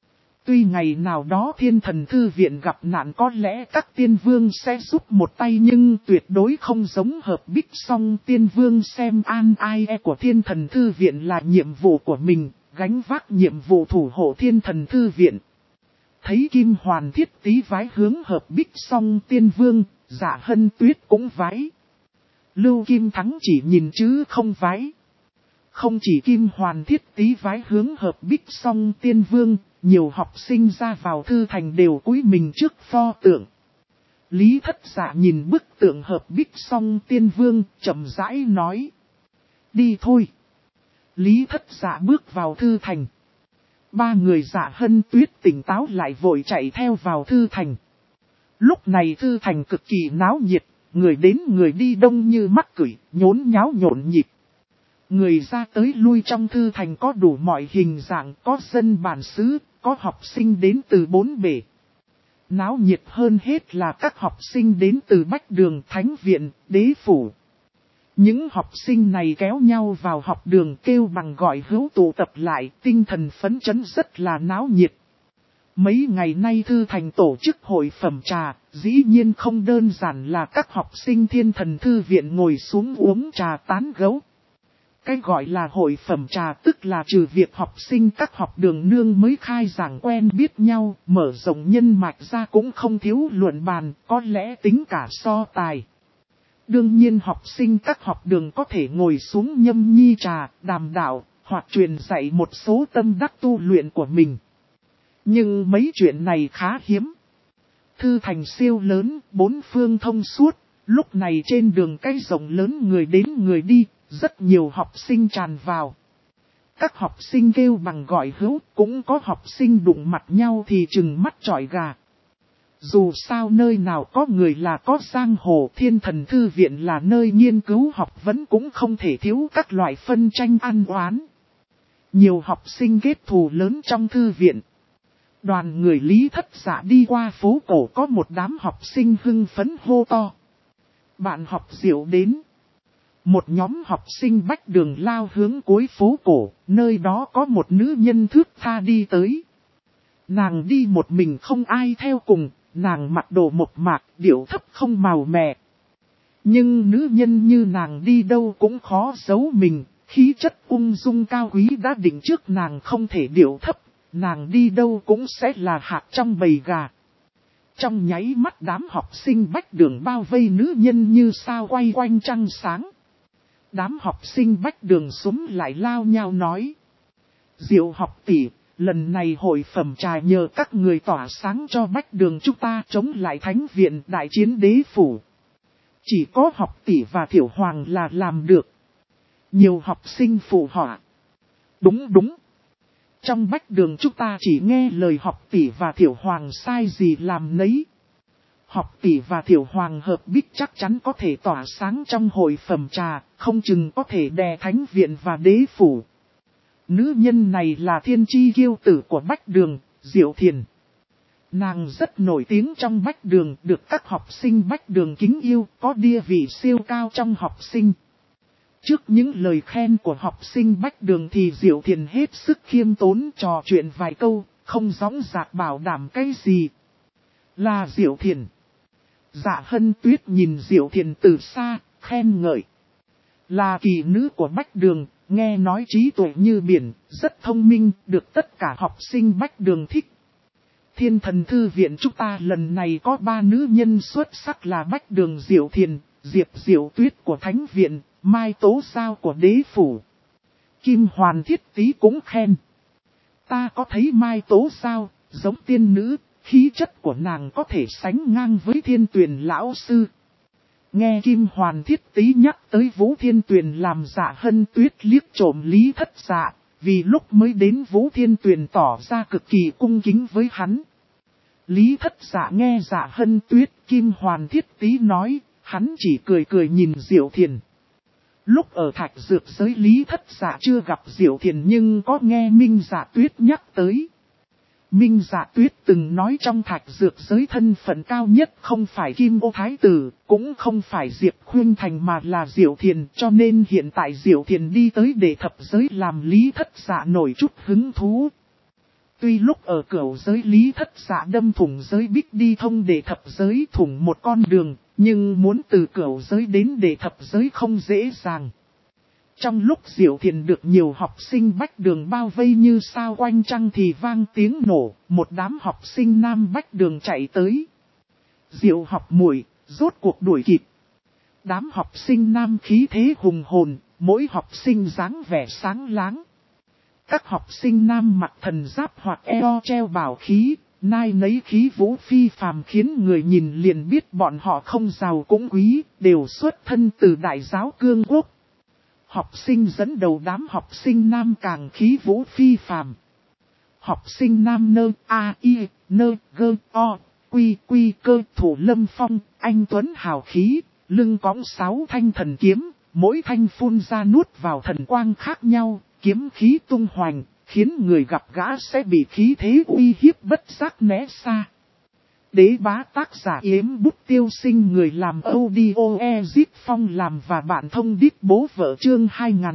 Tuy ngày nào đó Thiên Thần Thư Viện gặp nạn có lẽ các tiên vương sẽ giúp một tay nhưng tuyệt đối không giống Hợp Bích Song Tiên Vương xem an ai của Thiên Thần Thư Viện là nhiệm vụ của mình, gánh vác nhiệm vụ thủ hộ Thiên Thần Thư Viện. Thấy Kim Hoàn Thiết Tý vái hướng Hợp Bích Song Tiên Vương, Dạ Hân Tuyết cũng vái. Lưu Kim Thắng chỉ nhìn chứ không vái. Không chỉ Kim Hoàn Thiết Tý vái hướng Hợp Bích Song Tiên Vương, nhiều học sinh ra vào thư thành đều cúi mình trước pho tượng. Lý Thất Dạ nhìn bức tượng Hợp Bích Song Tiên Vương, chậm rãi nói. Đi thôi. Lý Thất Dạ bước vào thư thành. Ba người Dạ Hân Tuyết tỉnh táo lại vội chạy theo vào thư thành. Lúc này thư thành cực kỳ náo nhiệt, người đến người đi đông như mắc cửi, nhốn nháo nhộn nhịp. Người ra tới lui trong thư thành có đủ mọi hình dạng, có dân bản xứ, có học sinh đến từ bốn bể. Náo nhiệt hơn hết là các học sinh đến từ Bách Đường, Thánh Viện, Đế Phủ. Những học sinh này kéo nhau vào học đường kêu bằng gọi hữu tụ tập lại, tinh thần phấn chấn rất là náo nhiệt. Mấy ngày nay thư thành tổ chức hội phẩm trà, dĩ nhiên không đơn giản là các học sinh Thiên Thần Thư Viện ngồi xuống uống trà tán gẫu. Cái gọi là hội phẩm trà tức là trừ việc học sinh các học đường nương mới khai giảng quen biết nhau, mở rộng nhân mạch ra cũng không thiếu luận bàn, có lẽ tính cả so tài. Đương nhiên học sinh các học đường có thể ngồi xuống nhâm nhi trà, đàm đạo, hoặc truyền dạy một số tâm đắc tu luyện của mình. Nhưng mấy chuyện này khá hiếm. Thư thành siêu lớn, bốn phương thông suốt, lúc này trên đường cái rộng lớn người đến người đi, rất nhiều học sinh tràn vào. Các học sinh kêu bằng gọi hữu, cũng có học sinh đụng mặt nhau thì chừng mắt trọi gà. Dù sao nơi nào có người là có giang hồ, Thiên Thần Thư Viện là nơi nghiên cứu học vấn cũng không thể thiếu các loại phân tranh ăn oán. Nhiều học sinh kết thù lớn trong thư viện. Đoàn người Lý Thất Dạ đi qua phố cổ có một đám học sinh hưng phấn hô to. Bạn học Diệu đến. Một nhóm học sinh Bách Đường lao hướng cuối phố cổ, nơi đó có một nữ nhân thướt tha đi tới. Nàng đi một mình không ai theo cùng, nàng mặc đồ mộc mạc, điệu thấp không màu mè. Nhưng nữ nhân như nàng đi đâu cũng khó giấu mình, khí chất ung dung cao quý đã định trước nàng không thể điệu thấp, nàng đi đâu cũng sẽ là hạt trong bầy gà. Trong nháy mắt đám học sinh Bách Đường bao vây nữ nhân như sao quay quanh trăng sáng. Đám học sinh Bách Đường xúm lại lao nhau nói. Diệu học tỷ, lần này hội phẩm trà nhờ các người tỏa sáng cho Bách Đường chúng ta chống lại Thánh Viện đại chiến Đế Phủ. Chỉ có học tỷ và Thiểu Hoàng là làm được. Nhiều học sinh phụ họa. Đúng. Trong Bách Đường chúng ta chỉ nghe lời học tỷ và Thiểu Hoàng sai gì làm nấy. Học tỷ và Thiểu Hoàng hợp bích chắc chắn có thể tỏa sáng trong hội phẩm trà, không chừng có thể đè Thánh Viện và Đế Phủ. Nữ nhân này là thiên chi kiêu tử của Bách Đường, Diệu Thiền. Nàng rất nổi tiếng trong Bách Đường, được các học sinh Bách Đường kính yêu, có địa vị siêu cao trong học sinh. Trước những lời khen của học sinh Bách Đường thì Diệu Thiền hết sức khiêm tốn trò chuyện vài câu, không dõng dạc bảo đảm cái gì. Là Diệu Thiền. Dạ Hân Tuyết nhìn Diệu Thiền từ xa, khen ngợi. Là kỳ nữ của Bách Đường, nghe nói trí tuệ như biển, rất thông minh, được tất cả học sinh Bách Đường thích. Thiên Thần Thư viện chúng ta lần này có 3 nữ nhân xuất sắc là Bách Đường Diệu Thiền, Diệp Diệu Tuyết của Thánh Viện, Mai Tố Giao của Đế Phủ. Kim Hoàn Thiết Tý cũng khen. Ta có thấy Mai Tố Giao, giống tiên nữ, khí chất của nàng có thể sánh ngang với Thiên Tuyền lão sư. Nghe Kim Hoàn Thiết Tý nhắc tới Vũ Thiên Tuyền làm Dạ Hân Tuyết liếc trộm Lý Thất Dạ, vì lúc mới đến Vũ Thiên Tuyền tỏ ra cực kỳ cung kính với hắn. Lý Thất Dạ nghe Dạ Hân Tuyết, Kim Hoàn Thiết Tý nói, hắn chỉ cười cười nhìn Diệu Thiền. Lúc ở Thạch Dược giới Lý Thất Dạ chưa gặp Diệu Thiền nhưng có nghe Minh Dạ Tuyết nhắc tới. Minh Dạ Tuyết từng nói trong Thạch Dược giới thân phận cao nhất không phải Kim Ô Thái Tử, cũng không phải Diệp Khuyên Thành mà là Diệu Thiền, cho nên hiện tại Diệu Thiền đi tới Đệ Thập giới làm Lý Thất Dạ nổi chút hứng thú. Tuy lúc ở Cửu giới Lý Thất Dạ đâm thủng giới bích đi thông Đệ Thập giới thủng một con đường, nhưng muốn từ Cửu giới đến Đệ Thập giới không dễ dàng. Trong lúc Diệu Thiền được nhiều học sinh Bách Đường bao vây như sao quanh trăng thì vang tiếng nổ, một đám học sinh nam Bách Đường chạy tới. Diệu học muội rốt cuộc đuổi kịp. Đám học sinh nam khí thế hùng hồn, mỗi học sinh dáng vẻ sáng láng. Các học sinh nam mặc thần giáp hoặc eo treo bảo khí, nai nấy khí vũ phi phàm khiến người nhìn liền biết bọn họ không giàu cũng quý, đều xuất thân từ Đại Giáo Cương Quốc. Học sinh dẫn đầu đám học sinh nam càng khí vũ phi phàm. Học sinh nam nơ a i nơ gơ o quy quy cơ Thủ Lâm Phong, anh tuấn hào khí, lưng cõng 6 thanh thần kiếm, mỗi thanh phun ra nuốt vào thần quang khác nhau, kiếm khí tung hoành, khiến người gặp gã sẽ bị khí thế uy hiếp bất giác né xa. Đế Bá tác giả Yếm Bút Tiêu Sinh, người làm audio Ezip Phong làm và bạn thông đít bố vợ chương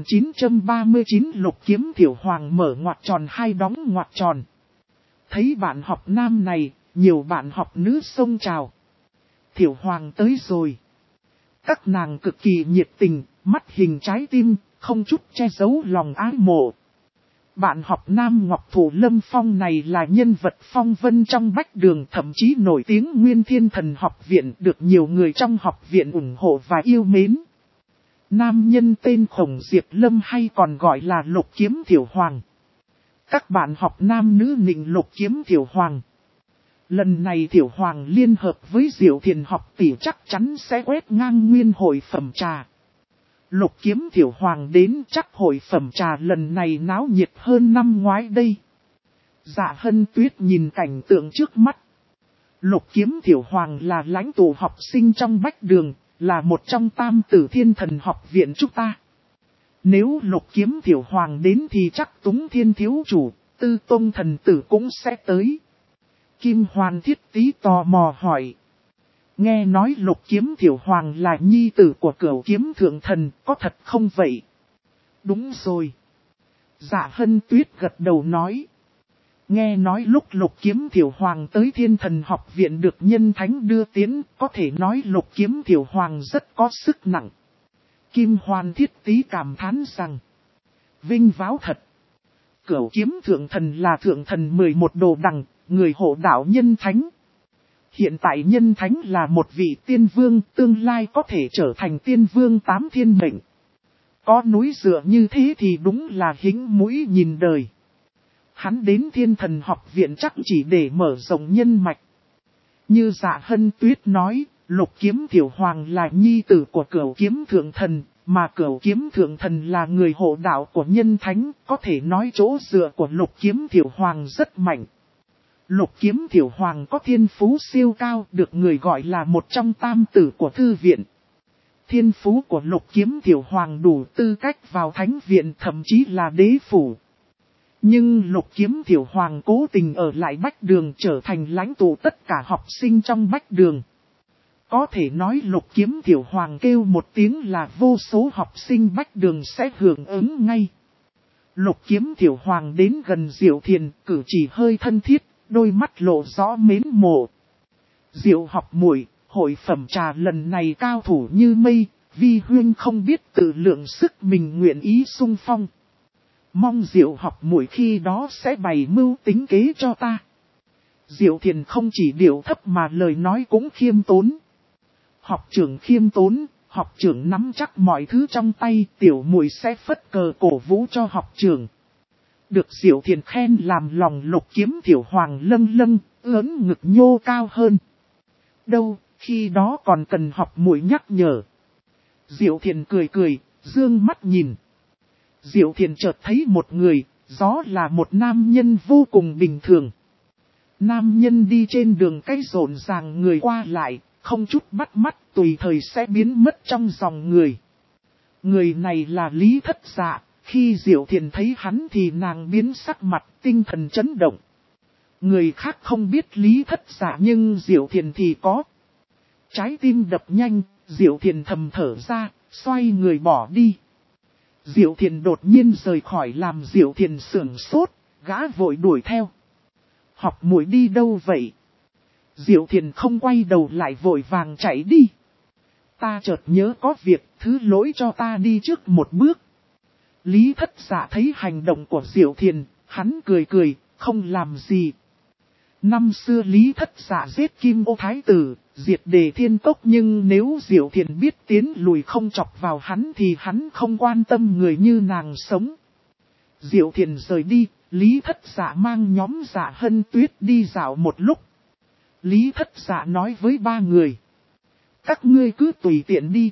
2939 Lục Kiếm Thiểu Hoàng mở ngoặc tròn hai đóng ngoặc tròn. Thấy bạn học nam này, nhiều bạn học nữ xông chào. Thiểu Hoàng tới rồi. Các nàng cực kỳ nhiệt tình, mắt hình trái tim, không chút che giấu lòng ái mộ. Bạn học nam Ngọc Thủ Lâm Phong này là nhân vật phong vân trong Bách Đường, thậm chí nổi tiếng Nguyên Thiên Thần học viện, được nhiều người trong học viện ủng hộ và yêu mến. Nam nhân tên Khổng Diệp Lâm hay còn gọi là Lục Kiếm Thiểu Hoàng. Các bạn học nam nữ nịnh Lục Kiếm Thiểu Hoàng. Lần này Thiểu Hoàng liên hợp với Diệu Thiền học tỷ chắc chắn sẽ quét ngang nguyên hội phẩm trà. Lục Kiếm Thiểu Hoàng đến chắc hội phẩm trà lần này náo nhiệt hơn năm ngoái đây. Dạ Hân Tuyết nhìn cảnh tượng trước mắt. Lục Kiếm Thiểu Hoàng là lãnh tụ học sinh trong Bách Đường, là một trong tam tử Thiên Thần học viện chúng ta. Nếu Lục Kiếm Thiểu Hoàng đến thì chắc Túng Thiên thiếu chủ, Tư Tông thần tử cũng sẽ tới. Kim Hoàn Thiết Tý tò mò hỏi. Nghe nói Lục Kiếm Thiểu Hoàng là nhi tử của Cửu Kiếm Thượng Thần, có thật không vậy? Đúng rồi. Dạ Hân Tuyết gật đầu nói. Nghe nói lúc Lục Kiếm Thiểu Hoàng tới Thiên Thần học viện được nhân thánh đưa tiến, có thể nói Lục Kiếm Thiểu Hoàng rất có sức nặng. Kim Hoàn Thiết Tý cảm thán rằng. Vinh váo thật. Cửu Kiếm Thượng Thần là Thượng Thần 11 đồ đằng, người hộ đạo nhân thánh. Hiện tại nhân thánh là một vị tiên vương, tương lai có thể trở thành tiên vương 8 thiên mệnh. Có núi dựa như thế thì đúng là hính mũi nhìn đời. Hắn đến Thiên Thần học viện chắc chỉ để mở rộng nhân mạch. Như Dạ Hân Tuyết nói, Lục Kiếm Thiểu Hoàng là nhi tử của Cửu Kiếm Thượng Thần, mà Cửu Kiếm Thượng Thần là người hộ đạo của nhân thánh, có thể nói chỗ dựa của Lục Kiếm Thiểu Hoàng rất mạnh. Lục Kiếm Thiểu Hoàng có thiên phú siêu cao, được người gọi là một trong tam tử của thư viện. Thiên phú của Lục Kiếm Thiểu Hoàng đủ tư cách vào thánh viện, thậm chí là đế phủ. Nhưng Lục Kiếm Thiểu Hoàng cố tình ở lại Bách Đường trở thành lãnh tụ tất cả học sinh trong Bách Đường. Có thể nói Lục Kiếm Tiểu Hoàng kêu một tiếng là vô số học sinh bách đường sẽ hưởng ứng ngay. Lục Kiếm Tiểu Hoàng đến gần Diệu Thiền, cử chỉ hơi thân thiết, đôi mắt lộ rõ mến mộ. Diệu học muội, hội phẩm trà lần này cao thủ như mây, vi huynh không biết tự lượng sức mình nguyện ý sung phong. Mong Diệu học muội khi đó sẽ bày mưu tính kế cho ta. Diệu Thiền không chỉ điệu thấp mà lời nói cũng khiêm tốn. Học trưởng khiêm tốn, học trưởng nắm chắc mọi thứ trong tay, tiểu muội sẽ phất cờ cổ vũ cho học trưởng. Được Diệu Thiền khen làm lòng Lục Kiếm Tiểu Hoàng lâng lâng, ớn ngực nhô cao hơn. Đâu, khi đó còn cần học muội nhắc nhở. Diệu Thiền cười cười, dương mắt nhìn. Diệu Thiền chợt thấy một người, đó là một nam nhân vô cùng bình thường. Nam nhân đi trên đường cái rộn ràng người qua lại, không chút bắt mắt tùy thời sẽ biến mất trong dòng người. Người này là Lý Thất Dạ, khi Diệu Thiền thấy hắn thì nàng biến sắc mặt, tinh thần chấn động. Người khác không biết Lý Thất Dạ nhưng Diệu Thiền thì có. Trái tim đập nhanh, Diệu Thiền thầm thở ra, xoay người bỏ đi. Diệu Thiền đột nhiên rời khỏi làm Diệu Thiền sửng sốt, gã vội đuổi theo. Học muội đi đâu vậy? Diệu Thiền không quay đầu lại vội vàng chạy đi. Ta chợt nhớ có việc, thứ lỗi cho ta đi trước một bước. Lý Thất Dạ thấy hành động của Diệu Thiền, hắn cười cười, không làm gì. Năm xưa Lý Thất Dạ giết Kim Ô Thái Tử, diệt Đề Thiên Cốc, nhưng nếu Diệu Thiền biết tiến lùi không chọc vào hắn thì hắn không quan tâm người như nàng sống. Diệu Thiền rời đi, Lý Thất Dạ mang nhóm Dạ Hân Tuyết đi dạo một lúc. Lý Thất Dạ nói với ba người. Các ngươi cứ tùy tiện đi,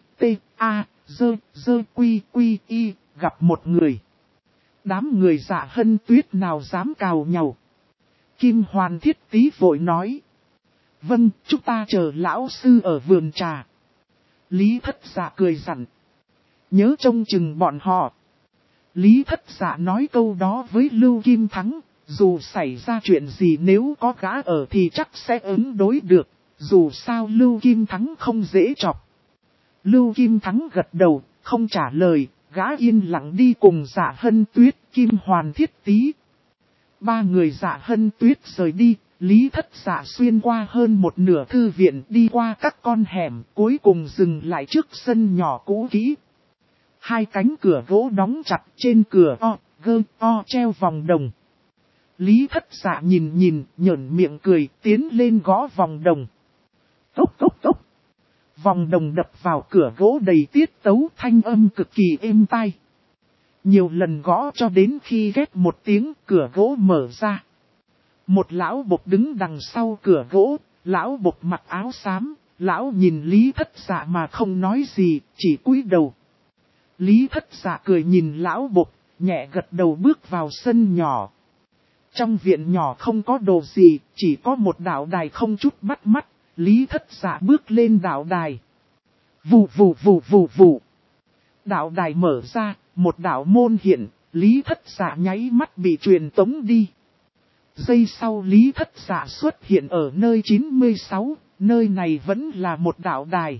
quy y, gặp một người. Đám người Dạ Hân Tuyết nào dám cào nhàu. Kim Hoàn Thiết Tý vội nói. Vâng, chúng ta chờ lão sư ở vườn trà. Lý Thất Dạ cười dặn. Nhớ trông chừng bọn họ. Lý Thất Dạ nói câu đó với Lưu Kim Thắng. Dù xảy ra chuyện gì nếu có gã ở thì chắc sẽ ứng đối được. Dù sao Lưu Kim Thắng không dễ chọc. Lưu Kim Thắng gật đầu, không trả lời. Gã yên lặng đi cùng Dạ Hân Tuyết, Kim Hoàn Thiết Tý. Ba người Dạ Hân Tuyết rời đi. Lý Thất Dạ xuyên qua hơn một nửa thư viện, đi qua các con hẻm, cuối cùng dừng lại trước sân nhỏ cũ kỹ. Hai cánh cửa gỗ đóng chặt, trên cửa treo vòng đồng. Lý Thất Dạ nhìn, nhởn miệng cười, tiến lên gõ vòng đồng. Cốc cốc cốc. Vòng đồng đập vào cửa gỗ đầy tiết tấu, thanh âm cực kỳ êm tai. Nhiều lần gõ cho đến khi ghét một tiếng, cửa gỗ mở ra. Một lão bộc đứng đằng sau cửa gỗ, lão bộc mặc áo xám, lão nhìn Lý Thất Dạ mà không nói gì, chỉ cúi đầu. Lý Thất Dạ cười nhìn lão bộc, nhẹ gật đầu bước vào sân nhỏ. Trong viện nhỏ không có đồ gì, chỉ có một đạo đài không chút bắt mắt, Lý Thất Dạ bước lên đạo đài. Vù vù vù vù vù. Đạo đài mở ra, một đạo môn hiện, Lý Thất Dạ nháy mắt bị truyền tống đi. Giây sau Lý Thất Dạ xuất hiện ở nơi 96, nơi này vẫn là một đạo đài.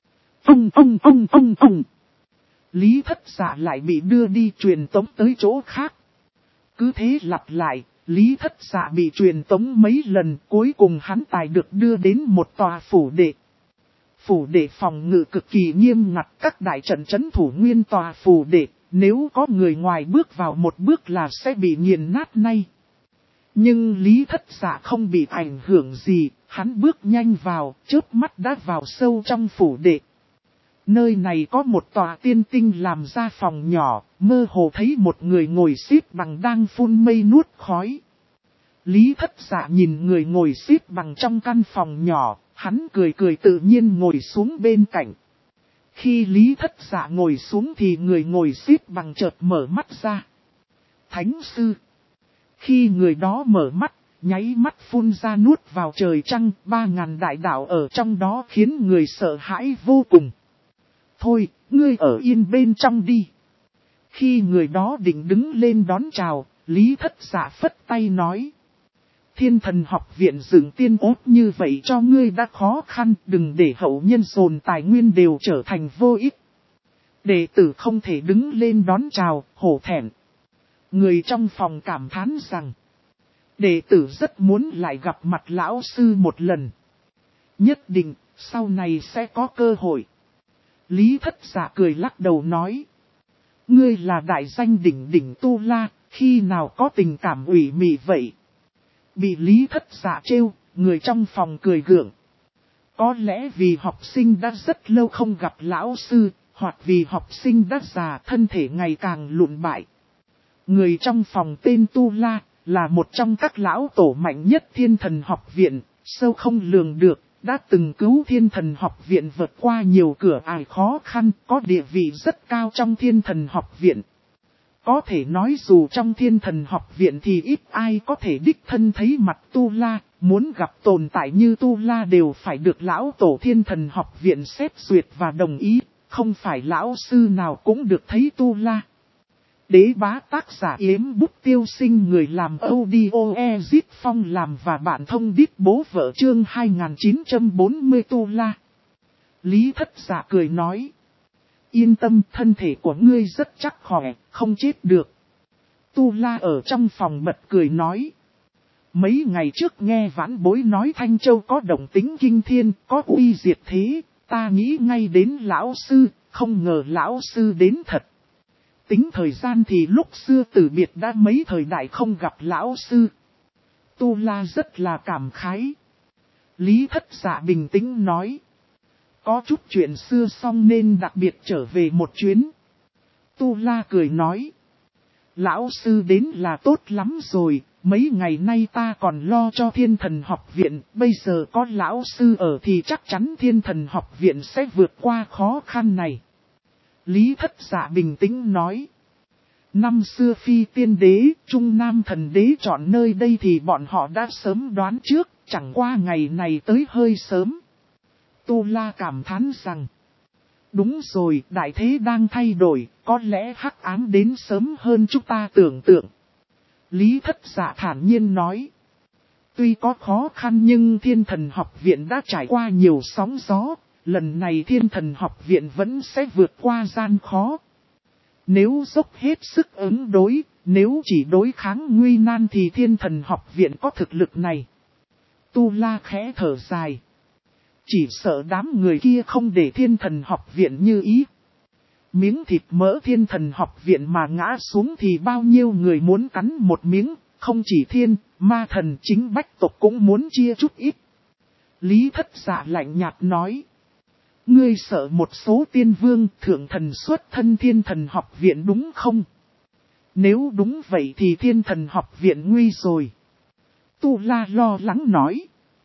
Ông. Lý Thất Dạ lại bị đưa đi truyền tống tới chỗ khác. Cứ thế lặp lại, Lý Thất Dạ bị truyền tống mấy lần, cuối cùng hắn tài được đưa đến một tòa phủ đệ. Phủ đệ phòng ngự cực kỳ nghiêm ngặt, các đại trận trấn thủ nguyên tòa phủ đệ, nếu có người ngoài bước vào một bước là sẽ bị nghiền nát nay. Nhưng Lý Thất Dạ không bị ảnh hưởng gì, hắn bước nhanh vào, chớp mắt đã vào sâu trong phủ đệ. Nơi này có một tòa tiên tinh làm ra phòng nhỏ, mơ hồ thấy một người ngồi xếp bằng đang phun mây nuốt khói. Lý Thất Dạ nhìn người ngồi xếp bằng trong căn phòng nhỏ, hắn cười tự nhiên ngồi xuống bên cạnh. Khi Lý Thất Dạ ngồi xuống thì người ngồi xếp bằng chợt mở mắt ra. Thánh sư. Khi người đó mở mắt, nháy mắt phun ra nuốt vào trời trăng, 3000 đại đạo ở trong đó khiến người sợ hãi vô cùng. Thôi, ngươi ở yên bên trong đi. Khi người đó định đứng lên đón chào, Lý Thất Dạ phất tay nói. Thiên Thần học viện dựng tiên ốt như vậy cho ngươi đã khó khăn, đừng để hậu nhân dồn tài nguyên đều trở thành vô ích. Đệ tử không thể đứng lên đón chào, hổ thẹn. Người trong phòng cảm thán rằng, đệ tử rất muốn lại gặp mặt lão sư một lần. Nhất định, sau này sẽ có cơ hội. Lý Thất Dạ cười lắc đầu nói, ngươi là đại danh đỉnh đỉnh Tu La, khi nào có tình cảm ủy mị vậy? Bị Lý Thất Dạ trêu, người trong phòng cười gượng. Có lẽ vì học sinh đã rất lâu không gặp lão sư, hoặc vì học sinh đã già thân thể ngày càng lụn bại. Người trong phòng tên Tu La, là một trong các lão tổ mạnh nhất Thiên Thần học viện, sâu không lường được, đã từng cứu Thiên Thần học viện vượt qua nhiều cửa ải khó khăn, có địa vị rất cao trong Thiên Thần học viện. Có thể nói dù trong Thiên Thần học viện thì ít ai có thể đích thân thấy mặt Tu La, muốn gặp tồn tại như Tu La đều phải được lão tổ Thiên Thần học viện xét duyệt và đồng ý, không phải lão sư nào cũng được thấy Tu La. Đế bá tác giả Yếm Bút Tiêu Sinh, người làm audio Ezit Phong làm và bạn thông đít bố vợ chương 2940 Tu La. Lý Thất Dạ cười nói, yên tâm, thân thể của ngươi rất chắc khỏe, không chết được. Tu La ở trong phòng bật cười nói, mấy ngày trước nghe vãn bối nói Thanh Châu có động tính kinh thiên, có uy diệt thế, ta nghĩ ngay đến lão sư, không ngờ lão sư đến thật. Tính thời gian thì lúc xưa từ biệt đã mấy thời đại không gặp lão sư. Tu La rất là cảm khái. Lý Thất Dạ bình tĩnh nói, có chút chuyện xưa xong nên đặc biệt trở về một chuyến. Tu La cười nói, lão sư đến là tốt lắm rồi, mấy ngày nay ta còn lo cho Thiên Thần học viện, bây giờ có lão sư ở thì chắc chắn Thiên Thần học viện sẽ vượt qua khó khăn này. Lý Thất Dạ bình tĩnh nói, năm xưa Phi Tiên Đế, Trung Nam Thần Đế chọn nơi đây thì bọn họ đã sớm đoán trước, chẳng qua ngày này tới hơi sớm. Tu La cảm thán rằng, đúng rồi, đại thế đang thay đổi, có lẽ hắc ám đến sớm hơn chúng ta tưởng tượng. Lý Thất Dạ thản nhiên nói, tuy có khó khăn nhưng Thiên Thần học viện đã trải qua nhiều sóng gió, lần này Thiên Thần học viện vẫn sẽ vượt qua gian khó. Nếu dốc hết sức ứng đối, nếu chỉ đối kháng nguy nan thì Thiên Thần học viện có thực lực này. Tu La khẽ thở dài, chỉ sợ đám người kia không để Thiên Thần học viện như ý. Miếng thịt mỡ Thiên Thần học viện mà ngã xuống thì bao nhiêu người muốn cắn một miếng, không chỉ thiên, ma thần chính bách tộc cũng muốn chia chút ít. Lý Thất Dạ lạnh nhạt nói, ngươi sợ một số tiên vương thượng thần xuất thân Thiên Thần học viện đúng không? Nếu đúng vậy thì Thiên Thần học viện nguy rồi. Tu La lo lắng nói,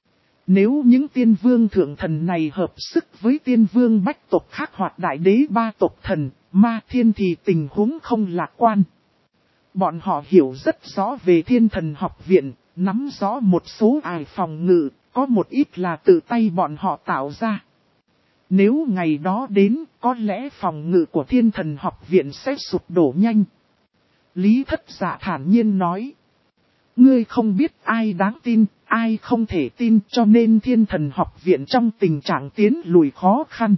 nếu những tiên vương thượng thần này hợp sức với tiên vương bách tộc khác hoặc đại đế ba tộc thần, ma thiên thì tình huống không lạc quan. Bọn họ hiểu rất rõ về Thiên Thần học viện, nắm rõ một số ải phòng ngự, có một ít là tự tay bọn họ tạo ra. Nếu ngày đó đến, có lẽ phòng ngự của Thiên Thần học viện sẽ sụp đổ nhanh. Lý Thất Dạ thản nhiên nói, ngươi không biết ai đáng tin, ai không thể tin, cho nên Thiên Thần học viện trong tình trạng tiến lùi khó khăn.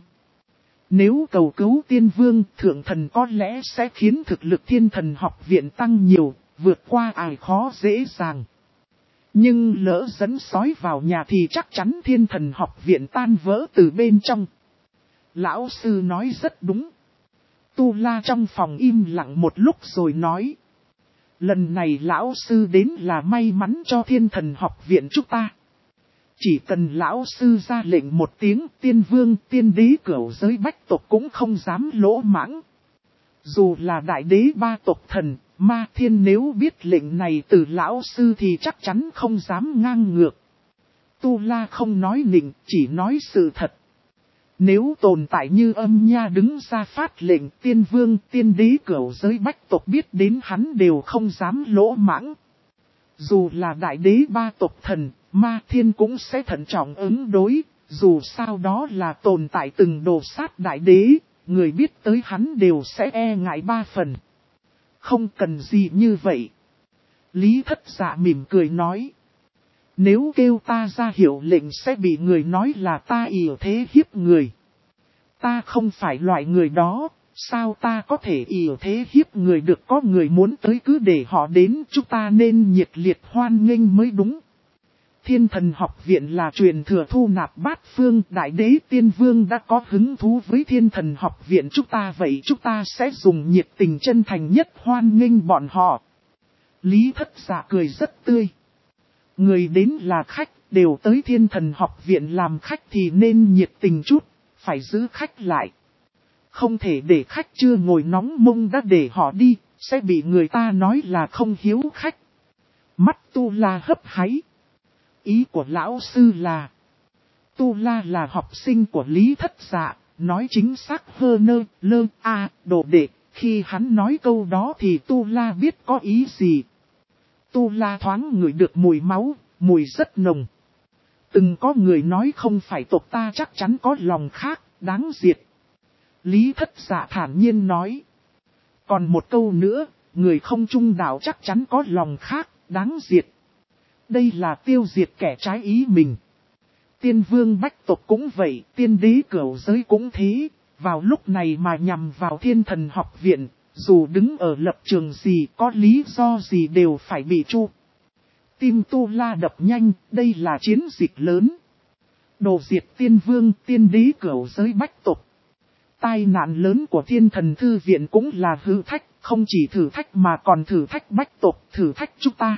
Nếu cầu cứu tiên vương, thượng thần có lẽ sẽ khiến thực lực Thiên Thần học viện tăng nhiều, vượt qua ải khó dễ dàng. Nhưng lỡ dẫn sói vào nhà thì chắc chắn Thiên Thần học viện tan vỡ từ bên trong. Lão sư nói rất đúng. Tu La trong phòng im lặng một lúc rồi nói, lần này lão sư đến là may mắn cho Thiên Thần học viện chúng ta. Chỉ cần lão sư ra lệnh một tiếng, tiên vương, tiên đế cửu giới bách tộc cũng không dám lỗ mãng. Dù là đại đế ba tộc thần, ma thiên nếu biết lệnh này từ lão sư thì chắc chắn không dám ngang ngược. Tu La không nói nịnh, chỉ nói sự thật. Nếu tồn tại như Âm Nha đứng ra phát lệnh, tiên vương, tiên đế cửu giới bách tộc biết đến hắn đều không dám lỗ mãng. Dù là đại đế ba tộc thần, ma thiên cũng sẽ thận trọng ứng đối, dù sao đó là tồn tại từng đồ sát đại đế, người biết tới hắn đều sẽ e ngại ba phần. Không cần gì như vậy. Lý Thất Dạ mỉm cười nói, Nếu kêu ta ra hiệu lệnh sẽ bị người nói là ta ỷ thế hiếp người. Ta không phải loại người đó, sao ta có thể ỷ thế hiếp người được, có người muốn tới cứ để họ đến, chúng ta nên nhiệt liệt hoan nghênh mới đúng. Thiên Thần Học Viện là truyền thừa thu nạp bát phương, Đại Đế Tiên Vương đã có hứng thú với Thiên Thần Học Viện chúng ta, vậy chúng ta sẽ dùng nhiệt tình chân thành nhất hoan nghênh bọn họ. Lý Thất Dạ cười rất tươi. Người đến là khách, đều tới Thiên Thần Học Viện làm khách thì nên nhiệt tình chút, phải giữ khách lại. Không thể để khách chưa ngồi nóng mông đã để họ đi, sẽ bị người ta nói là không hiếu khách. Mắt Tu La hấp háy. Ý của lão sư là, Tu La là học sinh của Lý Thất Dạ, nói chính xác hơn đồ đệ. Khi hắn nói câu đó thì Tu La biết có ý gì. Tu La thoáng ngửi được mùi máu, mùi rất nồng. Từng có người nói không phải tộc ta chắc chắn có lòng khác, đáng diệt. Lý Thất Dạ thản nhiên nói. Còn một câu nữa, người không trung đạo chắc chắn có lòng khác, đáng diệt. Đây là tiêu diệt kẻ trái ý mình. Tiên vương bách tộc cũng vậy, tiên đế cửu giới cũng thế. Vào lúc này mà nhằm vào Thiên Thần Học Viện, dù đứng ở lập trường gì, có lý do gì đều phải bị tru. Tim Tu La đập nhanh, đây là chiến dịch lớn. Đồ diệt tiên vương, tiên đế cửu giới bách tộc. Tai nạn lớn của Thiên Thần Thư Viện cũng là thử thách, không chỉ thử thách mà còn thử thách bách tộc, thử thách chúng ta.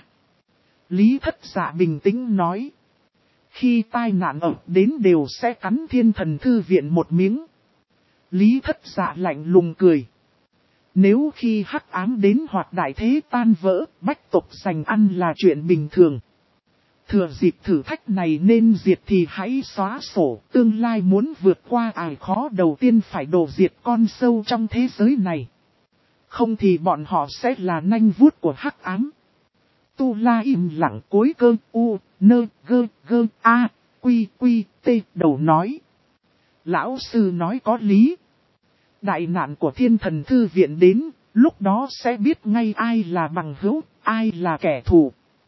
Lý Thất Dạ bình tĩnh nói. Khi tai nạn ập đến đều sẽ cắn Thiên Thần Thư Viện một miếng. Lý Thất Dạ lạnh lùng cười. Nếu khi hắc ám đến hoặc đại thế tan vỡ, bách tộc giành ăn là chuyện bình thường. Thừa dịp thử thách này nên diệt thì hãy xóa sổ, tương lai muốn vượt qua ải khó đầu tiên phải đổ diệt con sâu trong thế giới này. Không thì bọn họ sẽ là nanh vuốt của hắc ám. Tu La im lặng cối cơ quy tê đầu nói. Lão sư nói có lý. Đại nạn của Thiên Thần Thư Viện đến, lúc đó sẽ biết ngay ai là bằng hữu, ai là kẻ thù.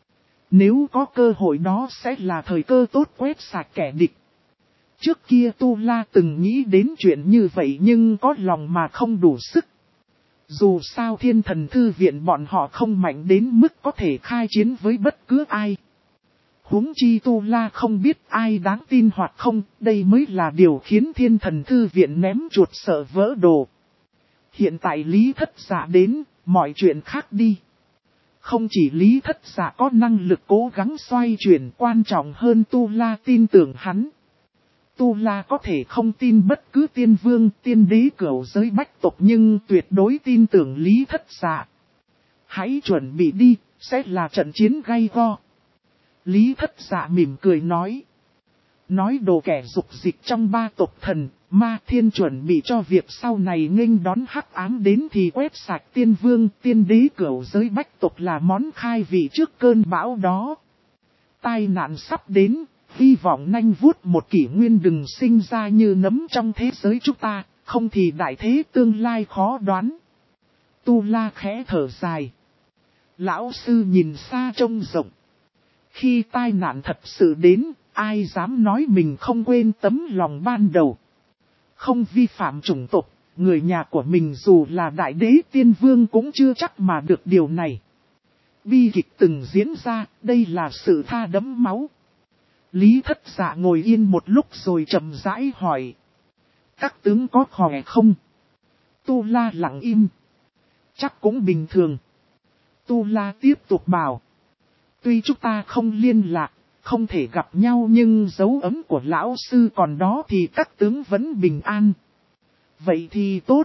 Nếu có cơ hội đó sẽ là thời cơ tốt quét sạch kẻ địch. Trước kia Tu La từng nghĩ đến chuyện như vậy nhưng có lòng mà không đủ sức. Dù sao Thiên Thần Thư Viện bọn họ không mạnh đến mức có thể khai chiến với bất cứ ai. Huống chi Tu La không biết ai đáng tin hoặc không, đây mới là điều khiến Thiên Thần Thư Viện ném chuột sợ vỡ đồ. Hiện tại Lý Thất Dạ đến, mọi chuyện khác đi. Không chỉ Lý Thất Dạ có năng lực cố gắng xoay chuyển, quan trọng hơn Tu La tin tưởng hắn. Tu La có thể không tin bất cứ tiên vương, tiên đế cửu giới bách tộc nhưng tuyệt đối tin tưởng Lý Thất Dạ. Hãy chuẩn bị đi, sẽ là trận chiến gay go. Lý Thất Dạ mỉm cười nói. Nói đồ kẻ dục dịch trong ba tộc thần, ma thiên chuẩn bị cho việc sau này nghênh đón hắc ám đến thì quét sạch tiên vương, tiên đế cửu giới bách tộc là món khai vị trước cơn bão đó. Tai nạn sắp đến, hy vọng nanh vuốt một kỷ nguyên đừng sinh ra như nấm trong thế giới chúng ta, không thì đại thế tương lai khó đoán. Tu La khẽ thở dài. Lão sư nhìn xa trông rộng. Khi tai nạn thật sự đến, ai dám nói mình không quên tấm lòng ban đầu. Không vi phạm chủng tộc, người nhà của mình dù là đại đế tiên vương cũng chưa chắc mà được điều này. Bi kịch từng diễn ra, đây là sự tha đẫm máu. Lý Thất Dạ ngồi yên một lúc rồi chậm rãi hỏi. Các tướng có khỏe không? Tu La lặng im. Chắc cũng bình thường. Tu La tiếp tục bảo. Tuy chúng ta không liên lạc, không thể gặp nhau nhưng dấu ấn của lão sư còn đó thì các tướng vẫn bình an. Vậy thì tốt.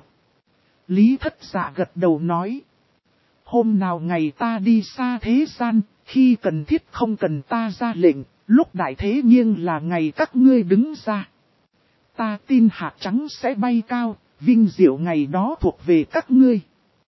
Lý Thất Dạ gật đầu nói. Hôm nào ngày ta đi xa thế gian, khi cần thiết không cần ta ra lệnh, lúc đại thế nghiêng là ngày các ngươi đứng ra. Ta tin hạt trắng sẽ bay cao, vinh diệu ngày đó thuộc về các ngươi.